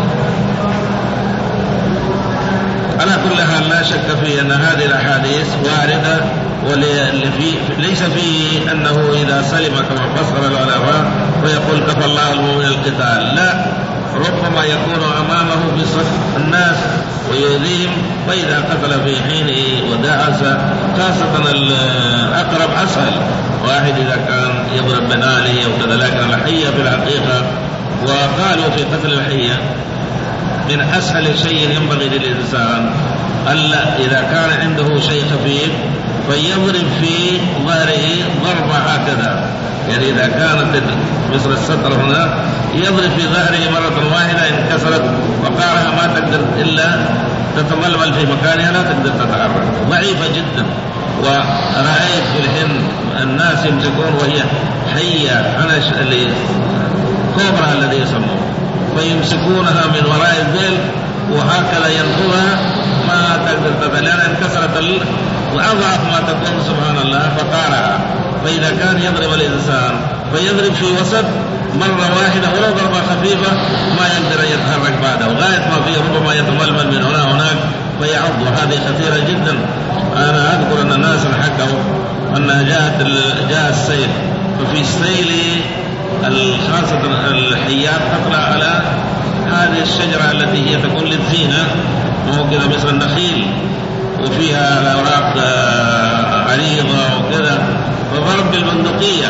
على كل حال لا شك في أن هذه الأحاديث واردة، وليس فيه أنه إذا سلم كما فسر العلماء ويقول كفى الله المؤمن القتال، لا، ربما يكون أمامه في صف الناس ويؤذيهم، فإذا قتل في حينه ودعس، خاصة الأقرب أسهل، واحد إذا كان يضرب بناله أو كذا، لكن الحية في الحقيقة، وقالوا في قتل الحية من أسهل شيء ينبغي للإنسان ألا إذا كان عنده شيء خفيف فيضرب في ظهره ضربة هكذا، يعني إذا كانت مثل السطر هنا يضرب في ظهره مرة واحدة، انكسرت وقارها ما تقدر إلا تتململ في مكانها، لا تقدر تتحرك، ضعيفة جدا. ورأيت في الهند الناس يمسكون وهي حية حنش اللي كوبرا الذي يسموه، فيمسكونها من وراء الذيل وهكذا ينفذها ما تقدر تتحرك لأنها انكسرت وأضعف ما تكون سبحان الله فقارها. فإذا كان يضرب الإنسان فيضرب في وسط مرة واحدة ولو ضربة خفيفة ما يقدر يتحرك بعده، وغاية ما فيه ربما يتململ من هنا هناك فيعض، وهذه خطيرة جدا. أنا أذكر أن الناس حكوا أنها جاءت جاء السيل، ففي السيل خاصة الحيات تطلع على هذه الشجرة التي هي تكون للزينة، وهو كذا مثل النخيل وفيها الأوراق عريضة وكذا، فضرب بالبندقية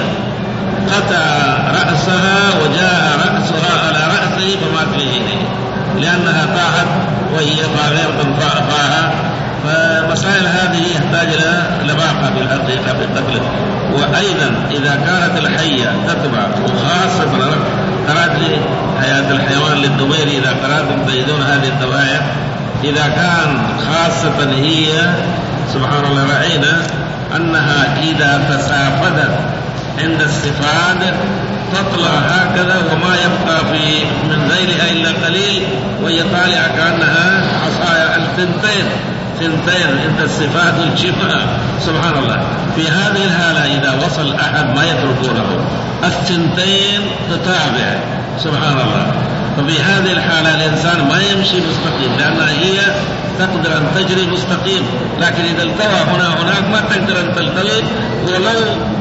قطع رأسها وجاء رأسها على رأسه فمات في حينه، لأنها طاحت وهي غير تنفعها. فمسائل هذه يحتاج إلى لباقة في الحقيقة في القتل. وأيضا إذا كانت الحية تتبع، وخاصة قرأت لي حياة الحيوان للدميري إذا قرأتم تجدون هذه التوعية، إذا كان خاصة هي سبحان الله رأينا أنها إذا تسافدت عند السفاد تطلع هكذا وما يبقى في من ذيلها إلا قليل، وهي طالعة كأنها عصايا الثنتين ثنتين عند السفاد والشفاء سبحان الله. في هذه الحالة إذا وصل أحد ما يتركونه، الثنتين تتابع سبحان الله. ففي هذه الحالة الإنسان ما يمشي مستقيم، لأنها هي تقدر أن تجري مستقيم، لكن إذا التوى هنا هناك ما تقدر أن تلتوي، ولو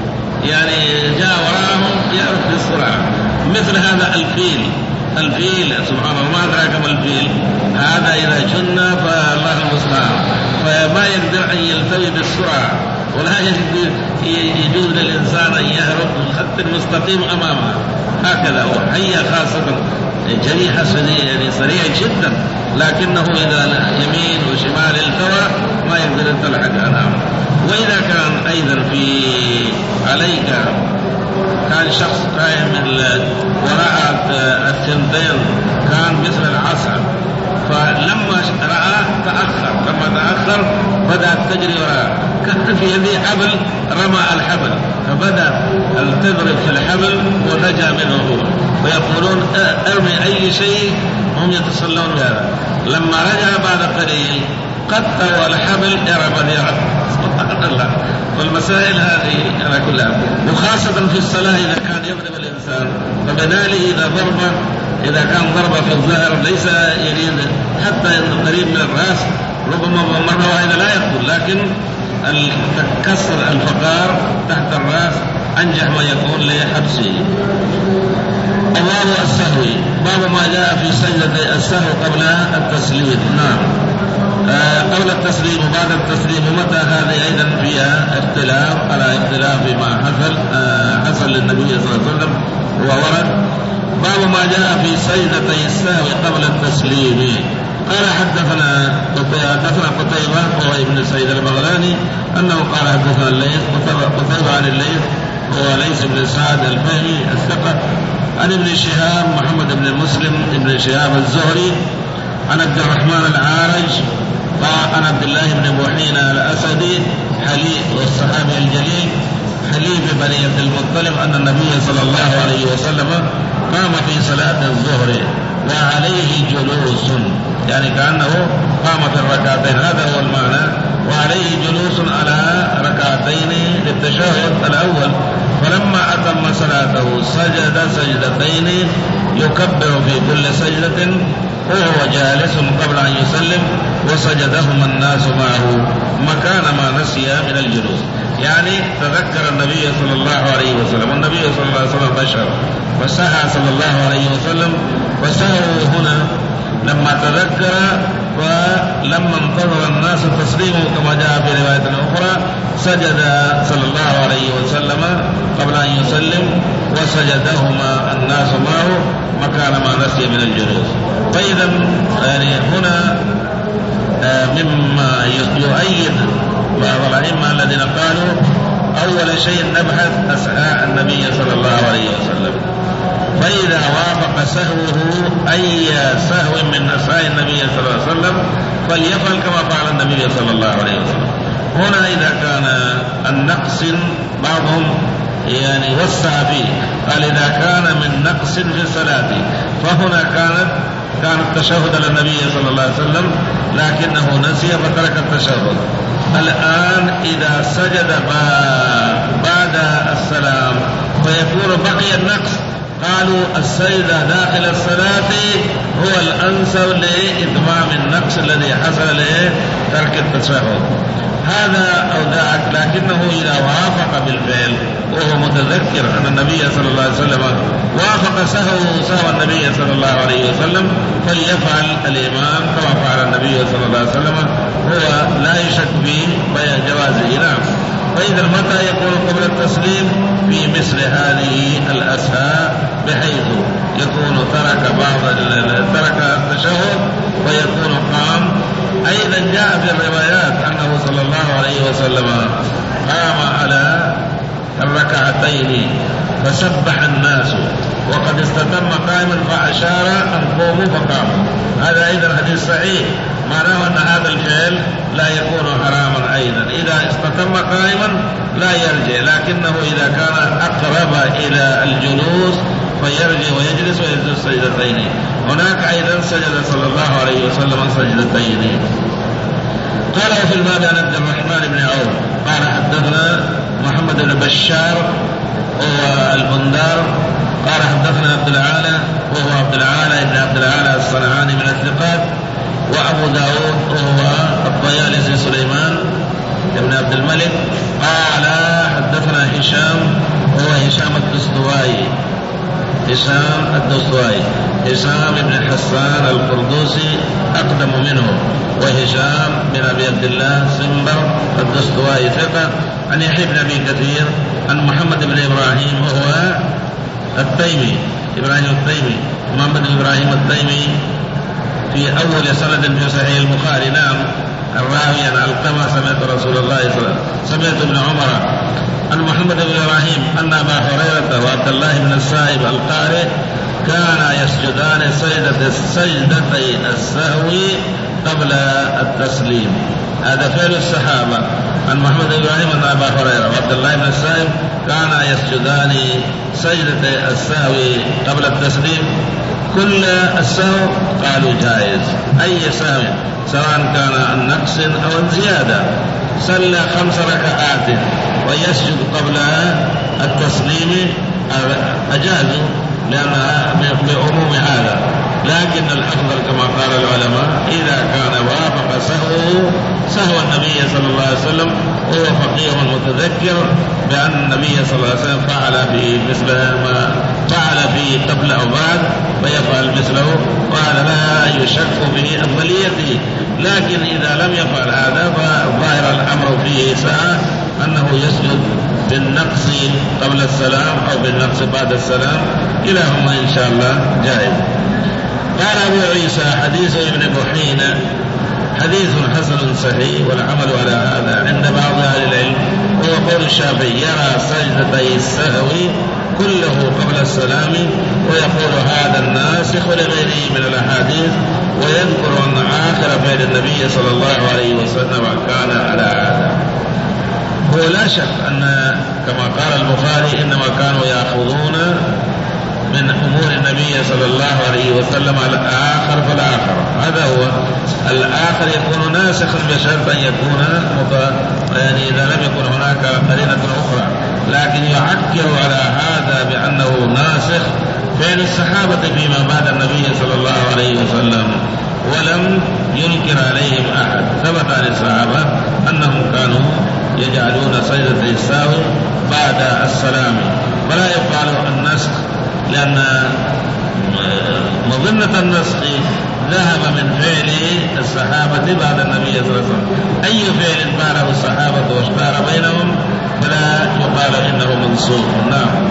يعني جاء وراهم يعرف بسرعة. مثل هذا الفيل، الفيل سبحان الله ما أدراك ما الفيل، هذا إذا جن فالله المستعان، فما يقدر أن يلتوي بالسرعة، ولا يجوز للإنسان أن يهرب من خط المستقيم أمامه هكذا. هو حية خاصة جريحة يعني سريع جدا، لكنه إذا يمين وشمال التوى ما يقدر أن تلحق أمامه. وإذا كان أيضا في عليك كان شخص قائم وراء الثنتين كان مثل العصا، فلما رأى تأخر، لما تأخر بدأت تجري وراء، كان في يده حبل رمى الحبل، فبدأ تضرب في الحبل ونجا منه هو، ويقولون ارمي أي شيء هم يتصلون بهذا. لما رجع بعد قليل قطع الحبل ارمى ذراع سبحان الله. والمسائل هذه على كلها، وخاصة في الصلاة إذا كان يضرب الإنسان فبناله إذا ضربه إذا كان ضربه في الظهر ليس يريد حتى قريب من الرأس، ربما مرة واحدة لا يقتل، لكن كسر الفقار تحت الرأس أنجح ما يكون لحبسه. الله السهو، باب ما جاء في سجدة السهو قبل التسليم. نعم آه قبل التسليم وبعد التسليم، ومتى هذه أيضا فيها اختلاف على اختلاف ما حصل آه حصل للنبي صلى الله عليه وسلم وورد. باب ما جاء في سجدة السهو قبل التسليم. قال حدثنا حدثنا قتيبة وهو ابن سعيد البغلاني أنه قال حدثنا الليث، قتيبة عن الليث هو ليس بن سعد الفهمي الثقة، عن ابن شهاب محمد بن مسلم ابن شهاب الزهري عن عبد الرحمن العارج عن عبد الله بن بحينة الأسدي حليف والصحابي الجليل حليف بني عبد المطلب أن النبي صلى الله عليه وسلم قام في صلاة الظهر وعليه جلوس، يعني كأنه قام في الركعتين، هذا هو المعنى، وعليه جلوس على ركعتين للتشهد الأول، فلما أتم صلاته سجد سجدتين يكبر في كل سجدة وهو جالس قبل أن يسلم، وسجدهما الناس معه مكان ما نسي من الجلوس. يعني تذكر النبي صلى الله عليه وسلم، والنبي صلى الله عليه وسلم بشر وسهى صلى الله عليه وسلم، وسهوا هنا لما تذكر ولما انتظر الناس تسليمه كما جاء في رواية أخرى سجد صلى الله عليه وسلم قبل أن يسلم، وسجدهما الناس معه مكان ما نسي من الجلوس. فإذا يعني هنا مما يؤيد بعض الأئمة الذين قالوا أول شيء نبحث أسعاء النبي صلى الله عليه وسلم، فإذا وافق سهوه أي سهو من أسعاء النبي صلى الله عليه وسلم فليفعل كما فعل النبي صلى الله عليه وسلم. هنا إذا كان النقص بعضهم يعني وسع فيه، قال إذا كان من نقص في الصلاة فهنا كانت كان التشهد للنبي صلى الله عليه وسلم لكنه نسي فترك التشهد. الآن إذا سجد بعد السلام فيكون بقي النقص، قالوا السجدة داخل الصلاة هو الأنسب لإتمام النقص الذي حصل لترك التشهد هذا أو ذاك. لكنه إذا وافق بالفعل وهو متذكر أن النبي صلى الله عليه وسلم وافق سهو سهو النبي صلى الله عليه وسلم فليفعل الإمام كما فعل النبي صلى الله عليه وسلم، هو لا يشك في جوازه. نعم. فإذا متى يكون قبل التسليم في مثل هذه الأسهاء بحيث يكون ترك بعض ترك التشهد ويكون قام. أيضا جاء في الروايات أنه صلى الله عليه وسلم قام على الركعتين فسبح الناس وقد استتم قائما فأشار أن قوموا فقاموا. هذا أيضا حديث صحيح، معناه أن هذا الفعل لا يكون حراما أيضا. إذا استتم قائما لا يرجع، لكنه إذا كان أقرب إلى الجلوس فيرجع ويجلس ويسجد سجدتين. هناك أيضا سجد صلى الله عليه وسلم سجدتين. قال في الباب عن عبد الرحمن بن عوف قال حدثنا محمد بن بشار وهو البندار قال حدثنا عبد العالى وهو عبد العالى بن عبد العالى الصنعاني من الثقات، وأبو داود وهو الطيالسي سليمان بن عبد الملك قال حدثنا هشام وهو هشام الدستوائي هشام الدستوائي هشام بن حسان القردوسي أقدم منه، وهشام بن أبي عبد الله سنبر الدستوائي ثقة، عن يحيى بن أبي كثير عن محمد بن إبراهيم وهو التيمي إبراهيم التيمي محمد بن إبراهيم التيمي في أول سند في صحيح البخاري. نعم. الراوي عن علقمة سمعت رسول الله صلى الله عليه وسلم سمعت ابن عمر عن محمد بن إبراهيم أن أبا هريرة وعبد الله بن السائب القارئ كان يسجدان سجدة السجدتي السهو قبل التسليم. هذا فعل الصحابة. عن محمد بن إبراهيم أن أبا هريرة وعبد الله بن السائب كان يسجدان سجدة السهو قبل التسليم. كل السهو قالوا جائز، أي سهو سواء كان عن نقص أو عن زيادة. صلى خمس ركعات ويسجد قبل التسليم أجازوا لأنها بعموم هذا، لكن الأفضل كما قال العلماء إذا كان وافق سهو سهو النبي صلى الله عليه وسلم وهو فقيه متذكر بأن النبي صلى الله عليه وسلم فعل في مثل ما فعل في قبل أو بعد فيفعل مثله، وهذا لا يشك في أفضليته. لكن إذا لم يفعل هذا فظاهر الأمر فيه ساعة أنه يسجد بالنقص قبل السلام أو بالنقص بعد السلام، كلاهما إن شاء الله جائز. قال أبو عيسى حديث ابن بحينة حديث حسن صحيح، والعمل على هذا عند بعض أهل العلم. هو قول الشافعي يرى سجدتي السهو كله قبل السلام، ويقول هذا الناسخ لغيره من الأحاديث، ويذكر أن آخر فعل النبي صلى الله عليه وسلم كان على هذا. هو لا شك أن كما قال البخاري إنما كانوا يأخذون من أمور النبي صلى الله عليه وسلم على الآخر فالآخر، هذا هو الآخر يكون ناسخا بشرط أن يكون يعني إذا لم يكن هناك قرينة أخرى، لكن يعكر على هذا بأنه ناسخ فعل الصحابة فيما بعد النبي صلى الله عليه وسلم، ولم ينكر عليهم أحد. ثبت عن الصحابة أنهم كانوا يجعلون سجدة السهو بعد السلام، ولا يقال النسخ، لأن مظنة النسخ ذهب من فعل الصحابة بعد النبي صلى الله عليه وسلم. أي فعل فعله الصحابة واشتهر بينهم فلا يقال إنه منسوخ. نعم.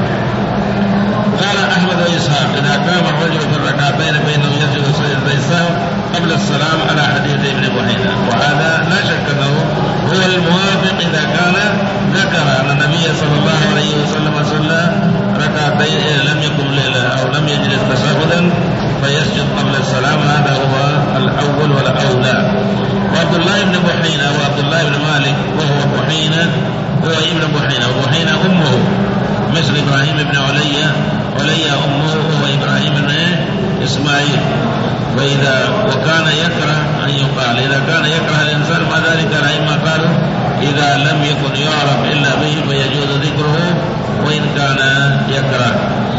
قال أحمد وإسحاق: إذا قام الرجل في الركعتين فإنه يسجد سجدة السهو قبل السلام على حديث ابن بحينة، وهذا لا شك أنه هو الموافق إذا كان ذكر أن النبي صلى الله عليه وسلم صلى ركعتين لم يقم ليلة أو لم يجلس تشهدا فيسجد قبل السلام، هذا هو الأول والأولى. وعبد الله بن بحينة وعبد الله بن مالك وهو بحينة هو ابن بحينة، وبحينة أمه مثل إبراهيم بن عليا، عليا أمه هو إبراهيم بن إسماعيل. وإذا وكان يكره أن يقال، إذا كان يكره الإنسان ما ذلك الأئمة قالوا إذا لم يكن يعرف إلا به فيجوز ذكره وإن كان يكره.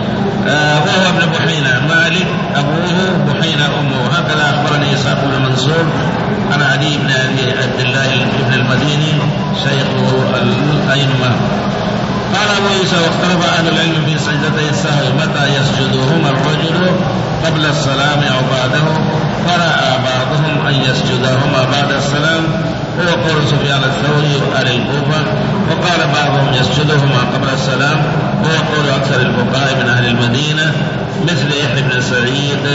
آه وهو ابن بحينة، مالك أبوه، بحينة أمه. هكذا أخبرني إسحاق بن منصور عن علي بن عبد الله بن المديني شيخ الأئمة. قال أبو عيسى: واختلف أهل العلم في سجدتي السهو متى يسجدهما الرجل قبل السلام أو بعده، فرأى بعضهم أن يسجدهما بعد السلام هو قول سفيان الثوري وأهل الكوفة، وقال بعضهم يسجدهما قبل السلام هو قول أكثر الفقهاء من أهل المدينة مثل يحيى بن سعيد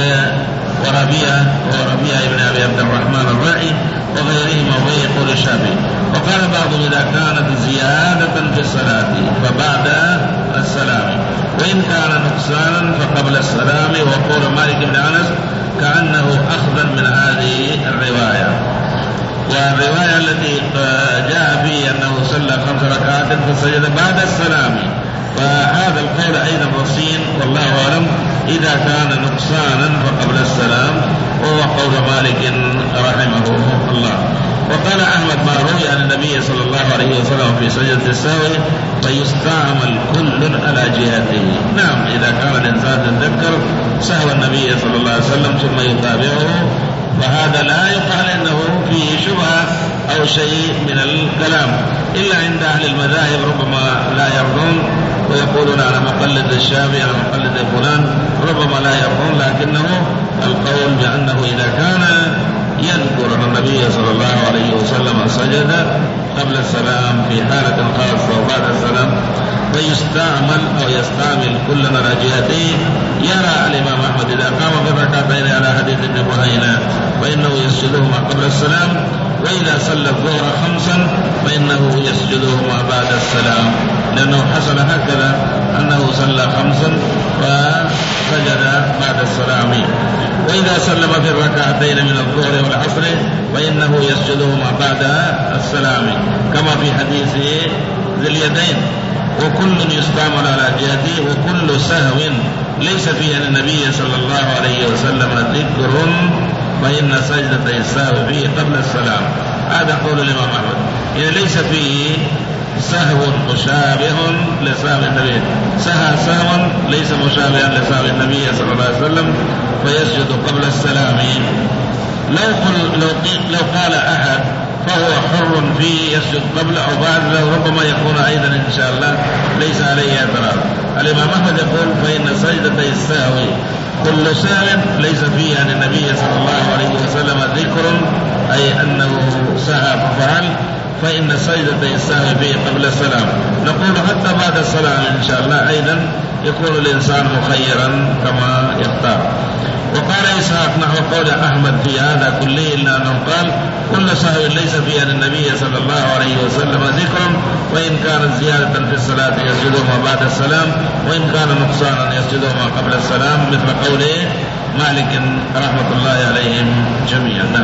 وربيعة وربيعة بن أبي عبد الرحمن الرائي وغيرهما وهي قول الشافعي. وقال بعضهم إذا كانت زيادة في الصلاة فبعد السلام، وإن كان نقصانا فقبل السلام، وقول مالك بن أنس كأنه أخذا من هذه الرواية. والرواية التي جاء فيه أنه صلى خمس ركعات فسجد بعد السلام، فهذا القول أيضا رصين والله أعلم إذا كان نقصانا فقبل السلام، وهو قول مالك رحمه الله. وقال أحمد: ما روي عن النبي صلى الله عليه وسلم في سجدة السهو فيستعمل كل على جهته. نعم، إذا كان الإنسان يتذكر سهو النبي صلى الله عليه وسلم ثم يتابعه فهذا لا يقال إنه فيه شبهة أو شيء من الكلام، إلا عند أهل المذاهب ربما لا يرضون ويقولون أنا مقلد الشافعي أنا مقلد فلان، ربما لا يرضون، لكنه القول بأنه إذا كان يذكر أن النبي صلى الله عليه وسلم سجد قبل السلام في حالة خاصة وبعد السلام فيستعمل أو يستعمل كل راجعته. يرى الإمام أحمد إذا قام بالركعتين على حديث ابن بحينة فإنه يسجدهما قبل السلام، وإذا صلى الظهر خمسا فإنه يسجدهما بعد السلام، لأنه حصل هكذا أنه صلى خمسا فسجد بعد السلام. وإذا سلم في الركعتين من الظهر والعصر فإنه يسجدهما بعد السلام، كما في حديث ذي اليدين: وكل يستعمل على جهته وكل سهو ليس فيه عن النبي صلى الله عليه وسلم ذكر فإن سجدة السهو فيه قبل السلام. هذا قول الإمام أحمد، يعني ليس فيه سهو مشابه لسهو النبي، سهى سهوا ليس مشابها لسهو النبي صلى الله عليه وسلم فيسجد قبل السلام. لو, لو, لو قال أحد فهو حر فيه يسجد قبل أو بعد، له ربما يكون أيضا إن شاء الله ليس عليه اعتراض. الإمام أحمد يقول فإن سجدة السهو كل سهو ليس فيه عن النبي صلى الله عليه وسلم ذكر أي أنه سهى ففعل، فإن سجدة السهو فيه قبل السلام. نقول حتى بعد السلام إن شاء الله أيضا يكون الإنسان مخيرا كما يختار. وقال إسحاق نحو قول أحمد في هذا كله، إلا أنه قال كل سهو ليس فيه عن النبي صلى الله عليه وسلم ذكر، وإن كانت زيادة في الصلاة يسجدهما بعد السلام، وإن كان نقصانا يسجدهما قبل السلام، مثل قوله مالك رحمة الله عليهم جميعا. نعم.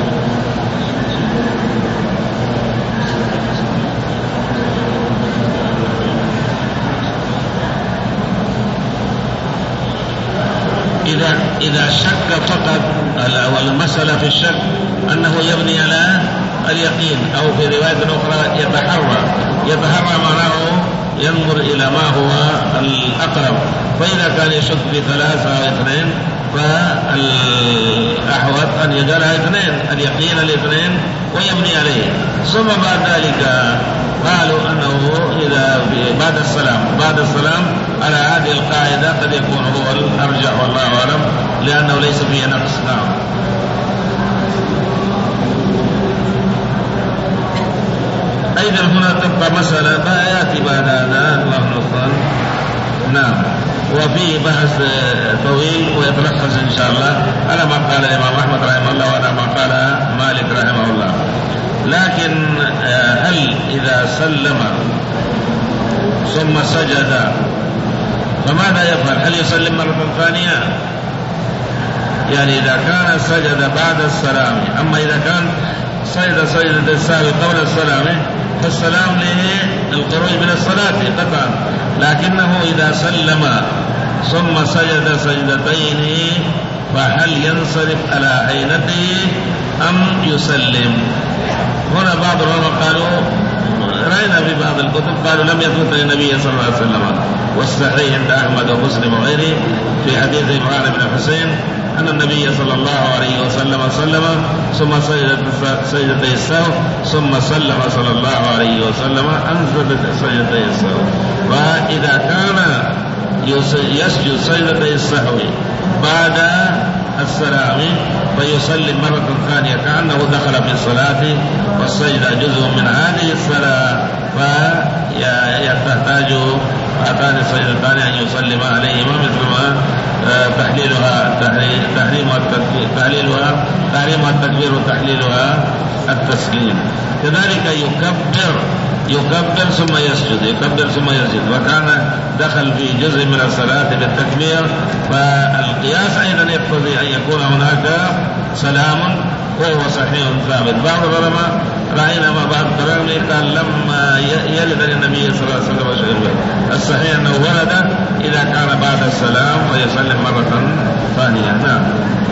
إذا إذا شك فقط، والمسألة في الشك أنه يبني على اليقين، أو في رواية أخرى يتحرى يتحرى معناه ينظر إلى ما هو الأقرب، فإذا كان يشك في ثلاثة أو اثنين فالأحوط أن يجعلها اثنين، اليقين الاثنين ويبني عليه، ثم بعد ذلك قالوا أنه إذا بعد السلام بعد السلام على هذه القاعدة قد يكون هو الأرجح والله أعلم، لأنه ليس فيه نقص. نعم. أيضا هنا تبقى مسألة ما يأتي بعد هذا، الله المستعان. نعم. وفيه بحث طويل ويتلخص إن شاء الله على ما قال الإمام أحمد رحمه الله وعلى ما قال مالك رحمه الله. لكن هل إذا سلم ثم سجد فماذا يفعل؟ هل يسلم مرة ثانية؟ يعني إذا كان سجد بعد السلام، أما إذا كان سجد سجدة السهو قبل السلام فالسلام للخروج من الصلاة قطعا، لكنه إذا سلم ثم سجد سجدتين فهل ينصرف على عينته أم يسلم؟ هنا بعض العلماء قالوا، رأينا في بعض الكتب قالوا لم يثبت للنبي صلى الله عليه وسلم، والصحيح عند أحمد ومسلم وغيره في حديث عمران بن حسين أن النبي صلى الله عليه وسلم سلم ثم سجد سجدتي السهو ثم سلم صلى الله عليه وسلم أنزل سجدتي السهو. فإذا كان يسجد سجدتي السهو بعد السلام فيسلم مرة ثانية كأنه دخل في الصلاة، والسجدة جزء من هذه الصلاة، فيحتاج هاتان السجدتان أن يسلم عليهما، مثل ما تحليلها تحريمها التكبير تحليلها تحريمها التكبير وتحليلها التسليم. كذلك يكبر يكبر ثم يسجد يكبر ثم يسجد، وكان دخل في جزء من الصلاة بالتكبير، فالقياس أيضا يقتضي أن يكون هناك سلام وهو صحيح ثابت. بعض العلماء رأينا ما بعض كلامه قال لما يرد للنبي صلى الله عليه وسلم شيء، الصحيح أنه ورد إذا كان بعد السلام ويسلم مرة ثانية. نعم.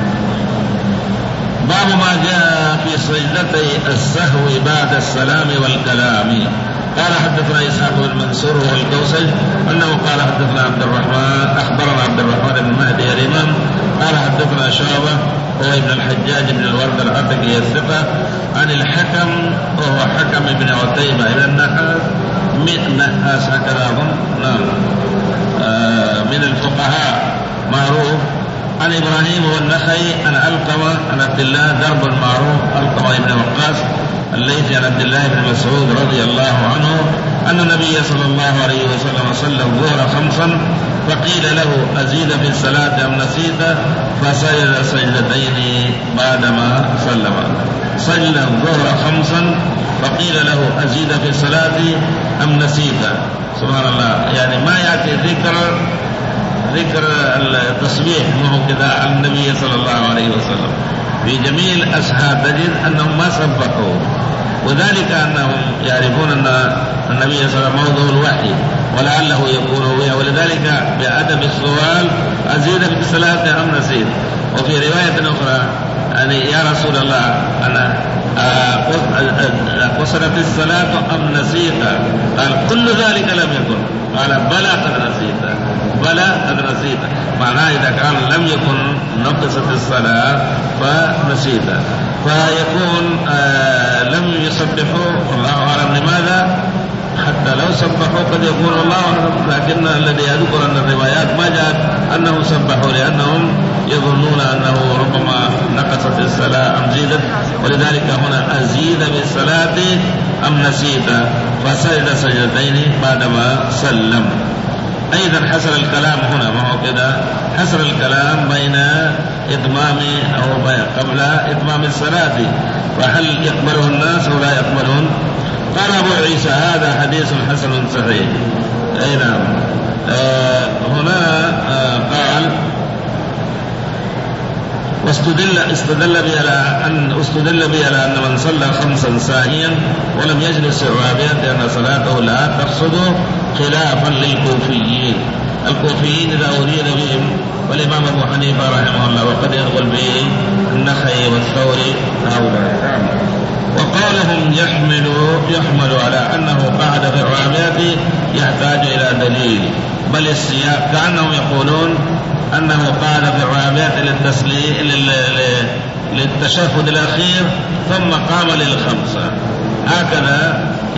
باب ما جاء في سجدتي السهو بعد السلام والكلام. قال حدثنا إسحاق بن منصور والكوسج أنه قال حدثنا عبد الرحمن أخبرنا عبد الرحمن بن مهدي الإمام قال حدثنا شعبة هو ابن الحجاج بن الورد العتكي الثقة عن الحكم وهو حكم بن عتيبة إلى النحاس من نحاس هكذا أظن. نعم. آه من الفقهاء معروف. عن إبراهيم والنخعي عن علقمة عن عبد الله ضرب المعروف علقمة بن وقاص الليثي عن عبد الله بن مسعود رضي الله عنه أن النبي صلى الله عليه وسلم صلى الظهر خمسا فقيل له أزيد في الصلاة أم نسيت؟ فسجد سجدتين بعدما سلم. صلى الظهر خمسا فقيل له أزيد في الصلاة أم نسيت؟ سبحان الله، يعني ما يأتي ذكر ذكر التصبيح معه كذا عن النبي صلى الله عليه وسلم. في جميع الأصحاب تجد أنهم ما سبقوا، وذلك أنهم يعرفون أن النبي صلى الله عليه وسلم موضوع الوحي ولعله يكون هو، ولذلك بأدب السؤال أزيد في الصلاة أم نسيت. وفي رواية أخرى يعني يا رسول الله أنا قصرت الصلاة أم نسيت؟ قال كل ذلك لم يكن. قال بلى قد نسيت بلى قد نسيت، معناه إذا كان لم يكن نقصت الصلاة فنسيت. فيكون آه لم يسبحوا والله أعلم لماذا، حتى لو سبحوا قد يكون الله أعلم، لكن الذي يذكر أن الروايات ما جاءت أنه سبحوا لأنهم يظنون أنه ربما نقصت الصلاة أم زيدت، ولذلك هنا أزيد بالصلاة أم نسيت فسجد سجدتين بعدما سلم. أيضا حصل الكلام هنا، ما هو كده، حصل الكلام بين إتمام أو قبل إتمام الصلاة، فهل يقبله الناس أو لا يقبلون؟ قال أبو عيسى هذا حديث حسن صحيح. أي نعم. آه هنا آه قال واستدل استدل به على أن استدل به على أن من صلى خمسا ساهيا ولم يجلس الرابعة لأن صلاته لا تقصد، خلافا للكوفيين. الكوفيين إذا أريد بهم والإمام أبو حنيفة رحمه الله، وقد يدخل به النخعي والثوري هؤلاء. وقالهم يحمل يحمل على أنه قعد في الرابعة يحتاج إلى دليل، بل السياق كأنهم يقولون أنه قعد في الرابعة للتسليم للتشهد الأخير ثم قام للخمسة، هكذا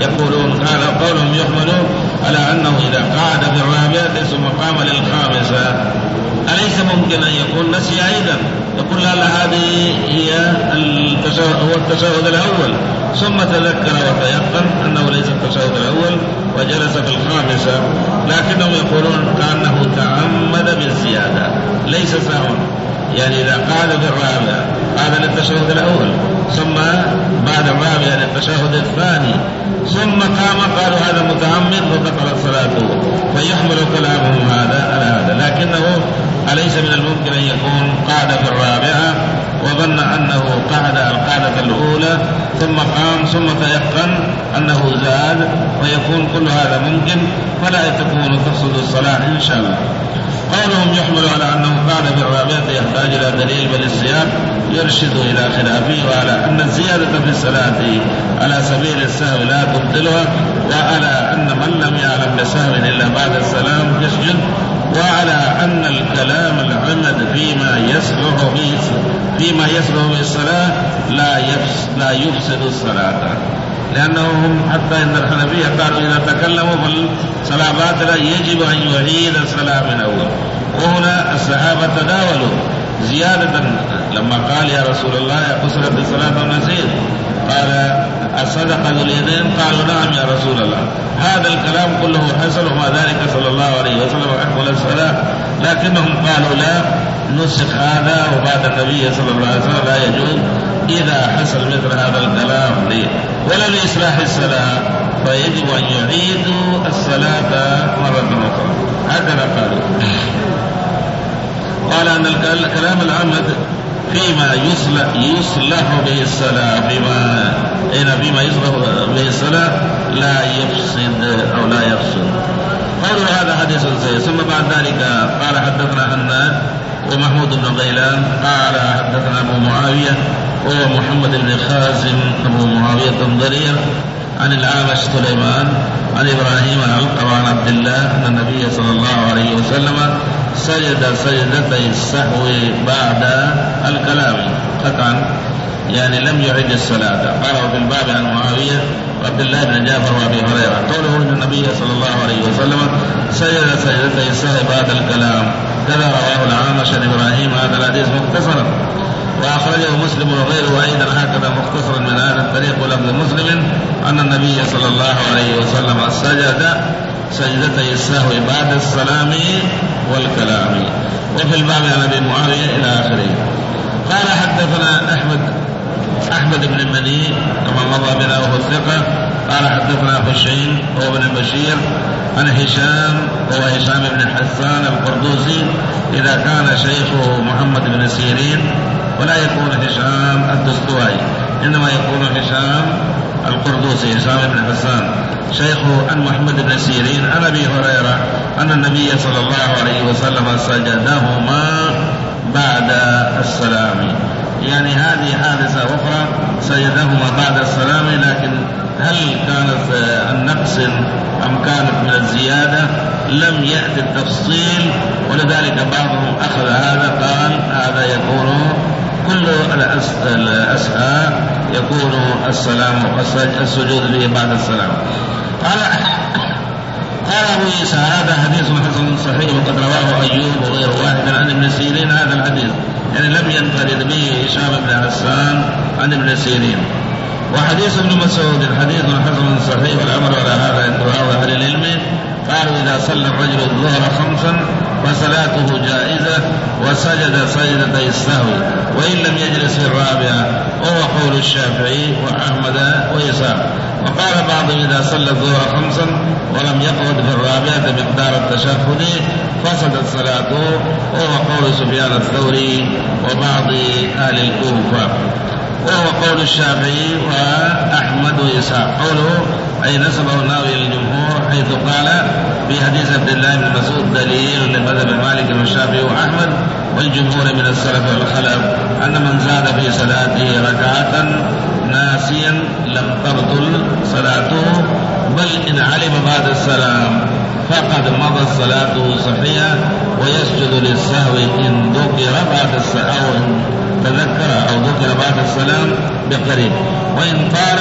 يقولون قال قولهم يحمل على أنه إذا قعد في الرابعة ثم قام للخامسة أليس ممكن أن يكون نسي أيضا؟ يقول لا لا هذه هي التشهد هو التشهد الأول ثم تذكر وتيقن أنه ليس التشهد الأول وجلس في الخامسة، لكنهم يقولون كأنه تعمد بالزيادة ليس سهوا. يعني إذا قعد في الرابعة قعد للتشهد الأول ثم بعد الرابعة للتشهد الثاني ثم قام قالوا هذا متعمد وبطلت صلاته، فيحمل كلامهم هذا على هذا. لكنه أليس من الممكن أن يكون قعد في الرابعة وظن أنه قعد القعدة الأولى ثم قام ثم تيقن أنه زاد، ويكون كل هذا ممكن فلا تكون تفسد الصلاة إن شاء الله. قولهم يحمل على أنه قعد في الرابعة يحتاج إلى دليل بالسياق يرشد إلى خلافه، وعلى أن الزيادة في الصلاة على سبيل السهو لا تبطلها، وعلى أن من لم يعلم بسهو إلا بعد السلام يسجد، وعلى أن الكلام العمد فيما يصلح به فيما يصلح به الصلاة لا يفسد, لا يفسد الصلاة، لأنهم حتى إن الحنفية قالوا إذا تكلموا فالصلاة باطلة يجب أن يعيد الصلاة من أول. وهنا الصحابة تداولوا زيادة لما قال يا رسول الله قصرت الصلاة ونسيت، قال الصدقة ذو اليدين، قالوا نعم يا رسول الله. هذا الكلام كله حصل وما ذلك صلى الله عليه وسلم أكمل الصلاة، لكنهم قالوا لا نسخ هذا وبعد النبي صلى الله عليه وسلم لا يجوز إذا حصل مثل هذا الكلام ليه ولا لإصلاح الصلاة فيجب أن يعيدوا الصلاة مرة أخرى. هكذا قالوا. قال أن الكلام العمد فيما يصلح, يصلح به الصلاة فيما هنا فيما يصلح به الصلاة لا يفسد أو لا يفسد. قالوا هذا حديث صحيح. ثم بعد ذلك قال حدثنا هناد ومحمود بن غيلان قال حدثنا أبو معاوية وهو محمد بن خازم أبو معاوية الضرير عن الأعمش سليمان عن إبراهيم عن علقمة عن عبد الله أن النبي صلى الله عليه وسلم سجد سجدتي السهو بعد الكلام قطعا، يعني لم يعد الصلاة. قال في الباب عن معاوية وعبد الله بن جعفر وأبي هريرة قوله أن النبي صلى الله عليه وسلم سجد سجدتي السهو بعد الكلام، كذا رواه الأعمش عن إبراهيم هذا الحديث مختصرا، وأخرجه مسلم وغيره أيضا هكذا مختصرا من هذا الطريق ولفظ مسلم أن النبي صلى الله عليه وسلم سجد سجدتي السهو بعد السلام والكلام. وفي الباب عن أبي معاوية إلى آخره. قال حدثنا أحمد أحمد بن المني كما مضى بنا وهو الثقة قال حدثنا حسين هو بن بشير عن هشام هو هشام بن حسان القردوسي إذا كان شيخه محمد بن سيرين، ولا يكون هشام الدستوائي إنما يكون هشام القردوسي هشام بن حسان شيخه عن محمد بن سيرين عن أبي هريرة أن النبي صلى الله عليه وسلم سجدهما بعد السلام. يعني هذه حادثة أخرى سجدهما بعد السلام، لكن هل كانت النقص أم كانت من الزيادة لم يأتي التفصيل، ولذلك بعضهم أخذ هذا قال هذا يكون كل الأسهى يكون السلام السجود به بعد السلام. قال قال أبو عيسى هذا حديث حسن صحيح وقد رواه أيوب وغير واحد عن ابن سيرين هذا الحديث، يعني لم ينفرد به هشام بن حسان عن ابن سيرين. وحديث ابن مسعود الحديث حسن صحيح والأمر على هذا عند أهل العلم. قالوا إذا صلى الرجل الظهر خمسا فصلاته جائزة وسجد سجدتي السهو وإن لم يجلس في الرابعة، وهو قول الشافعي وأحمد وإسحاق. وقال بعضهم إذا صلى الظهر خمسا ولم يقعد في الرابعة مقدار التشهد فسدت صلاته، وهو قول سفيان الثوري وبعض أهل الكوفة، وهو قول الشافعي وأحمد وإسحاق. قوله أي نسبه الناوي للجمهور حيث قال في حديث عبد الله بن مسعود دليل لمذهب مالك والشافعي وأحمد والجمهور من السلف والخلف أن من زاد في صلاته ركعة ناسيا لم تبطل صلاته، بل إن علم بعد السلام فقد مضت صلاته صحيحة ويسجد للسهو إن ذكر بعد السلام تذكر أو ذكر بعد السلام بقريب، وإن طال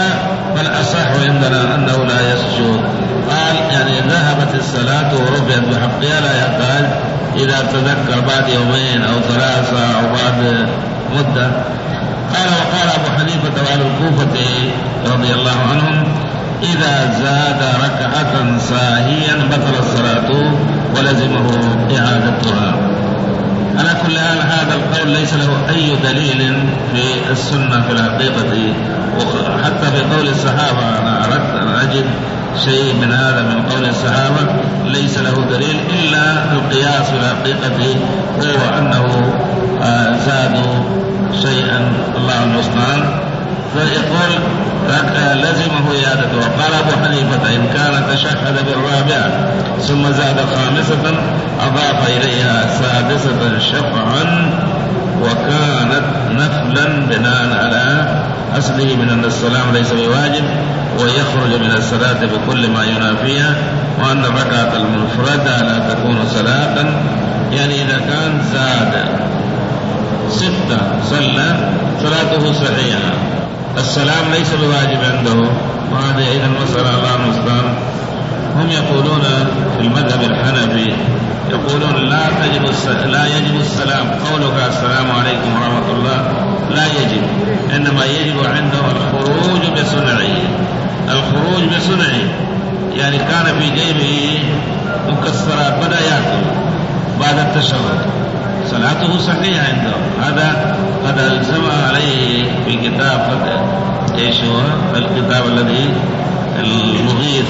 فالأصح عندنا أنه لا يسجد. قال يعني ذهبت الصلاة ورفعت بحقها لا يحتاج إذا تذكر بعد يومين أو ثلاثة أو بعد مدة. قال وقال أبو حنيفة وأهل الكوفة رضي الله عنهم إذا زاد ركعة ساهيا بطل الصلاة ولزمه إعادتها. على كل حال هذا القول ليس له أي دليل في السنة في الحقيقة، وحتى في قول الصحابة أنا أردت أن أجد شيء من هذا من قول الصحابة ليس له دليل إلا القياس في الحقيقة، هو أنه زادوا شيئا الله المستعان. فيقول لزمه إعادته. وقال أبو حنيفة إن كان تشهد بالرابعة ثم زاد خامسة أضاف إليها سادسة شفعا وكانت نفلا بناء على أصله من أن السلام ليس بواجب ويخرج من الصلاة بكل ما ينافيها، وأن الركعة المنفردة لا تكون صلاة. يعني إذا كان زاد ستة صلى صلاته صحيحة، السلام ليس بواجب عنده، وهذه أيضا مسألة الله المستعان. هم يقولون في المذهب الحنفي يقولون لا تجب لا يجب السلام، قولك السلام عليكم ورحمة الله لا يجب، إنما يجب عندهم الخروج بصنعه. الخروج بصنعه يعني كان في جيبه مكسرات بدأ يأكل بعد التشهد صلاته صحيحة عنده. هذا قد ألزم عليه في كتاب ايش هو الكتاب الذي المغيث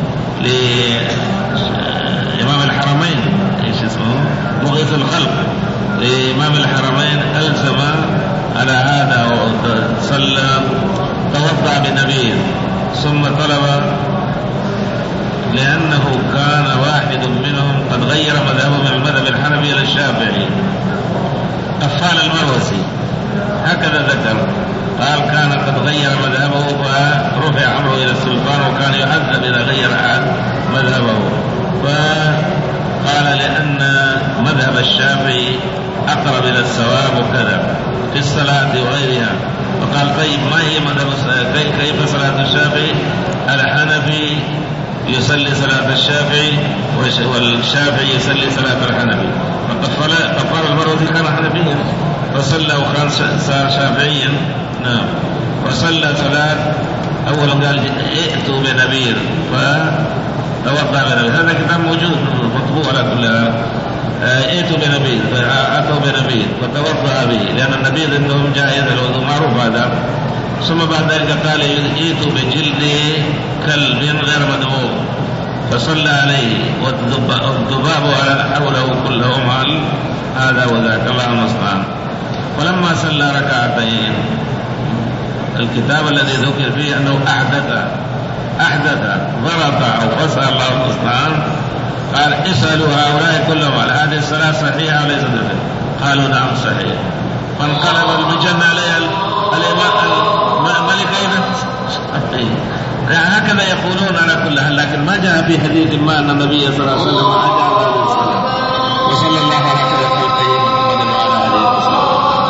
لإمام الحرمين ايش اسمه مغيث الخلق لإمام الحرمين، ألزم على هذا وصلى توضأ بنبيذ ثم طلب، لأنه كان واحد منهم قد غير مذهبه من المذهب الحنفي إلى الشافعي، قفال المروزي هكذا ذكر، قال كان قد غير مذهبه فرفع أمره إلى السلطان وكان يعذب إذا غير مذهبه. فقال لأن مذهب الشافعي أقرب إلى الصواب وكذا في الصلاة وغيرها. فقال طيب ما هي مذهب كيف صلاة الشافعي؟ الحنفي يصلي صلاة الشافعي والشافعي يصلي صلاة الحنفي، فقال المروزي كان حنفيا فصلى وكان صار شافعيا. نعم. وصلى صلاة أولا قال ائتوا بنبيذ فتوضأ بنبيذ، هذا كتاب موجود مطبوع على كل ائتوا بنبيذ فأتوا بنبيذ فتوضأ به، لأن النبيذ عندهم جائز الوضوء معروف هذا. ثم بعد ذلك قال ائتوا بجلد كلب غير مدعو فصلى عليه والذباب على حوله كلهم على هذا وذاك الله المستعان. ولما صلى ركعتين الكتاب الذي ذكر فيه أنه أحدث أحدث ضرط أو فسأل الله المستعان، قال اسألوا هؤلاء كلهم على هذه الصلاة صحيحة وليست صحيحة؟ قالوا نعم صحيح. فانقلب المجن عليه الملك أيضا يعني هكذا يقولون على كل حال، لكن ما جاء في حديث ما أن النبي صلى الله عليه وسلم أجاب هذه الصلاة. وصلى الله على خير خلقه محمد وعلى آله وصحبه.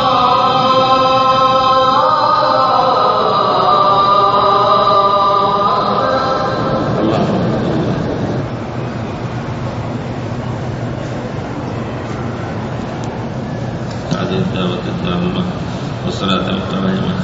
هذه الدعوة التامة والصلاة القائمة.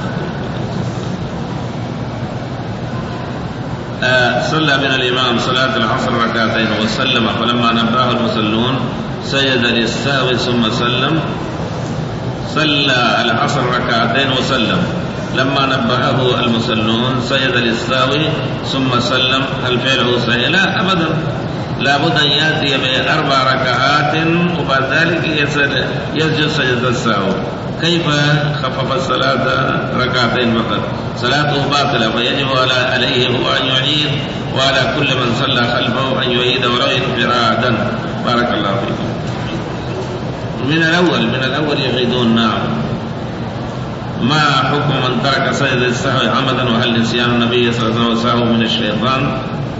آه صلى بنا الإمام صلاة العصر ركعتين وسلم، فلما نبهه المصلون سجد للسهو ثم سلم. صلى العصر ركعتين وسلم، لما نبهه المصلون سجد للسهو ثم سلم. هل فعله صحيح؟ لا أبدا، لابد أن يأتي بأربع ركعات وبعد ذلك يسجد سجدة السهو. كيف خفف الصلاة ركعتين فقط؟ صلاته باطلة، فيجب عليه هو أن يعيد وعلى كل من صلى خلفه أن يعيد ولو انفرادا. بارك الله فيكم. من الأول من الأول يعيدون. نعم. ما حكم من ترك سجدة السهو عمدا؟ وهل نسيان النبي صلى الله عليه وسلم من الشيطان؟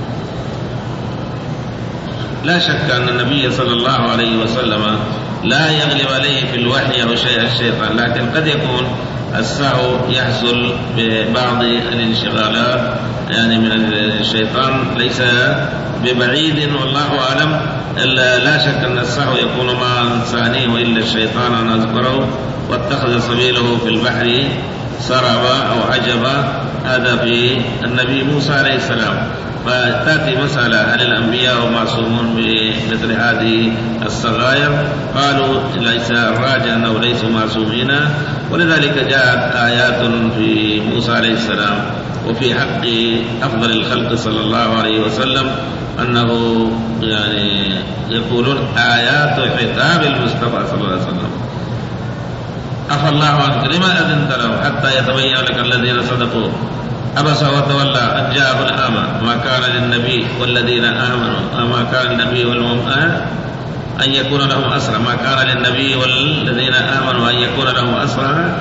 لا شك أن النبي صلى الله عليه وسلم لا يغلب عليه في الوحي أو شيء الشيطان، لكن قد يكون السهو يحصل ببعض الانشغالات يعني من الشيطان، ليس ببعيد والله أعلم. إلا لا شك أن السهو يكون مع الإنسان، وإلا الشيطان أن أذكره واتخذ سبيله في البحر سربا أو عجبا. هذا في النبي موسى عليه السلام. فتأتي مسألة هل الأنبياء معصومون بمثل هذه الصغائر؟ قالوا ليس الراجع أنه ليسوا معصومين، ولذلك جاءت آيات في موسى عليه السلام وفي حق أفضل الخلق صلى الله عليه وسلم أنه يعني يقولون آيات عتاب المصطفى صلى الله عليه وسلم. عفى الله عنك لما أذنت له حتى يتبين لك الذين صدقوا عبس وتولى أن جاءه الأعمى ما كان للنبي والذين آمنوا ما كان للنبي والمؤمنين أن يكون لهم أسرى ما كان للنبي والذين آمنوا أن يكون لهم أسرى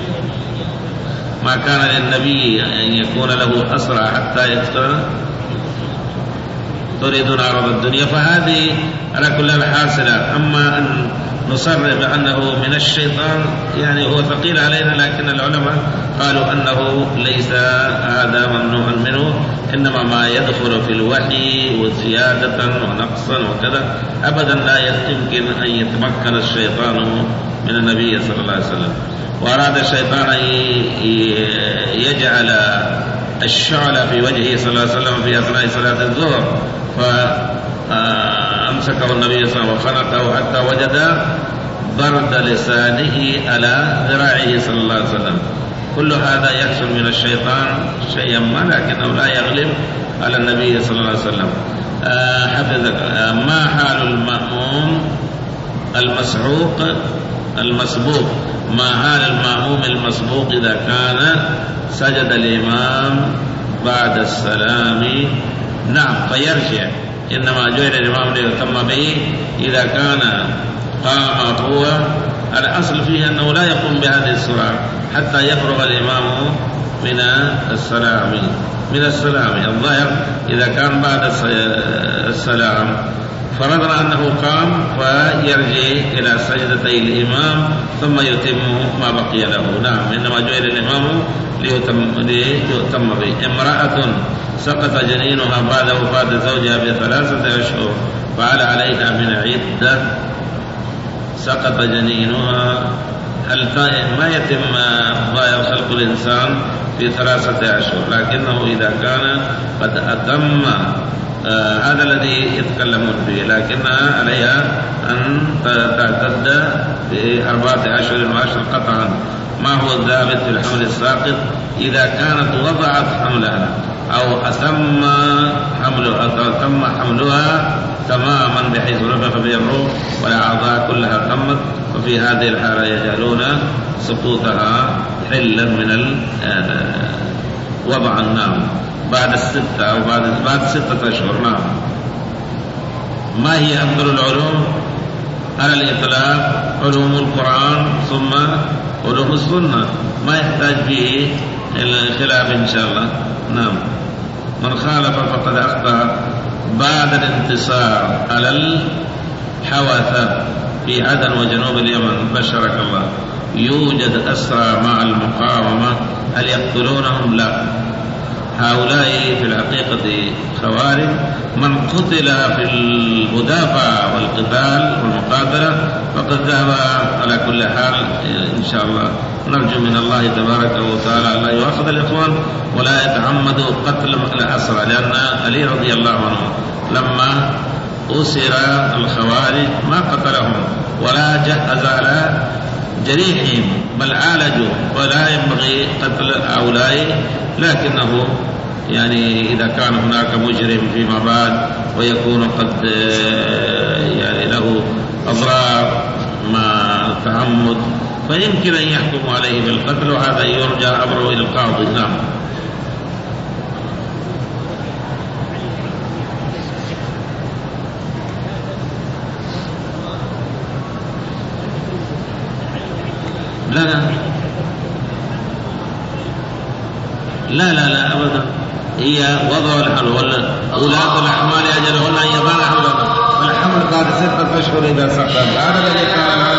ما كان للنبي أن يكون له أسرى حتى يقتل تريدون عرض الدنيا. فهذه على كل حاصلة. أما أن نصر بأنه من الشيطان يعني هو ثقيل علينا، لكن العلماء قالوا أنه ليس هذا ممنوع منه، إنما ما يدخل في الوحي وزيادة ونقصا وكذا أبدا لا يمكن أن يتمكن الشيطان من النبي صلى الله عليه وسلم. وأراد الشيطان أن يجعل الشعل في وجهه صلى الله عليه وسلم في أثناء صلاة الظهر، فأمسكه النبي صلى الله عليه وسلم وخنقه حتى وجد برد لسانه على ذراعه صلى الله عليه وسلم. كل هذا يحصل من الشيطان شيئا ما، لكنه لا يغلب على النبي صلى الله عليه وسلم. حفظك. ما حال المأموم المسحوق المسبوق؟ ما حال المأموم المسبوق إذا كان سجد الإمام بعد السلام؟ نعم فيرجع، إنما جعل الإمام ليتم به. إذا كان قام هو الأصل فيه أنه لا يقوم بهذه السرعة حتى يفرغ الإمام من السلام من السلام الظاهر. إذا كان بعد السلام فرضنا أنه قام فيرجع إلى سجدتي الإمام ثم يتم ما بقي له. نعم إنما جعل الإمام ليتم, ليتم به. امرأة سقط جنينها بعد وفاة زوجها بثلاثة أشهر فعلى عليها من عدة. سقط جنينها هل ما يتم ضائع خلق الإنسان في ثلاثة أشهر، لكنه إذا كان قد أتم آه هذا الذي يتكلمون فيه، لكنها عليها أن تعتد بأربعة أشهر وعشر قطعا. ما هو الثابت في الحمل الساقط؟ إذا كانت وضعت حملها أو أتم حملها أتم حملها تماما بحيث نفخ به الروح والأعضاء كلها تمت، وفي هذه الحالة يجعلون سقوطها حلا من وضع النام بعد الستة أو بعد بعد ستة أشهر. نعم. ما هي أفضل العلوم على الإطلاق؟ علوم القرآن ثم علوم السنة، ما يحتاج به الخلاف إن شاء الله. نعم. من خالف فقد أخطأ. بعد الانتصار على الحوثة في عدن وجنوب اليمن بشرك الله يوجد أسرى مع المقاومة، هل يقتلونهم؟ لا، هؤلاء في الحقيقة خوارج. من قتل في المدافعة والقتال والمقاتلة فقد ذهب على كل حال. إن شاء الله نرجو من الله تبارك وتعالى لا يؤاخذ الإخوان ولا يتعمدوا قتل الأسرى، لأن علي رضي الله عنه لما أسر الخوارج ما قتلهم ولا جهز على جريحهم بل عالجوا، ولا ينبغي قتل هؤلاء. لكنه يعني إذا كان هناك مجرم فيما بعد ويكون قد يعني له أضرار مع تعمد فيمكن أن يحكم عليه بالقتل، وهذا يرجى أمره إلى القاضي. نعم. لا لا لا لا لا أبدا، هي وضع الحمل وولاة الأحمال أجلهن أن يضعن حملهن، والحمل بعد ستة أشهر إذا سقط. هذا الذي قال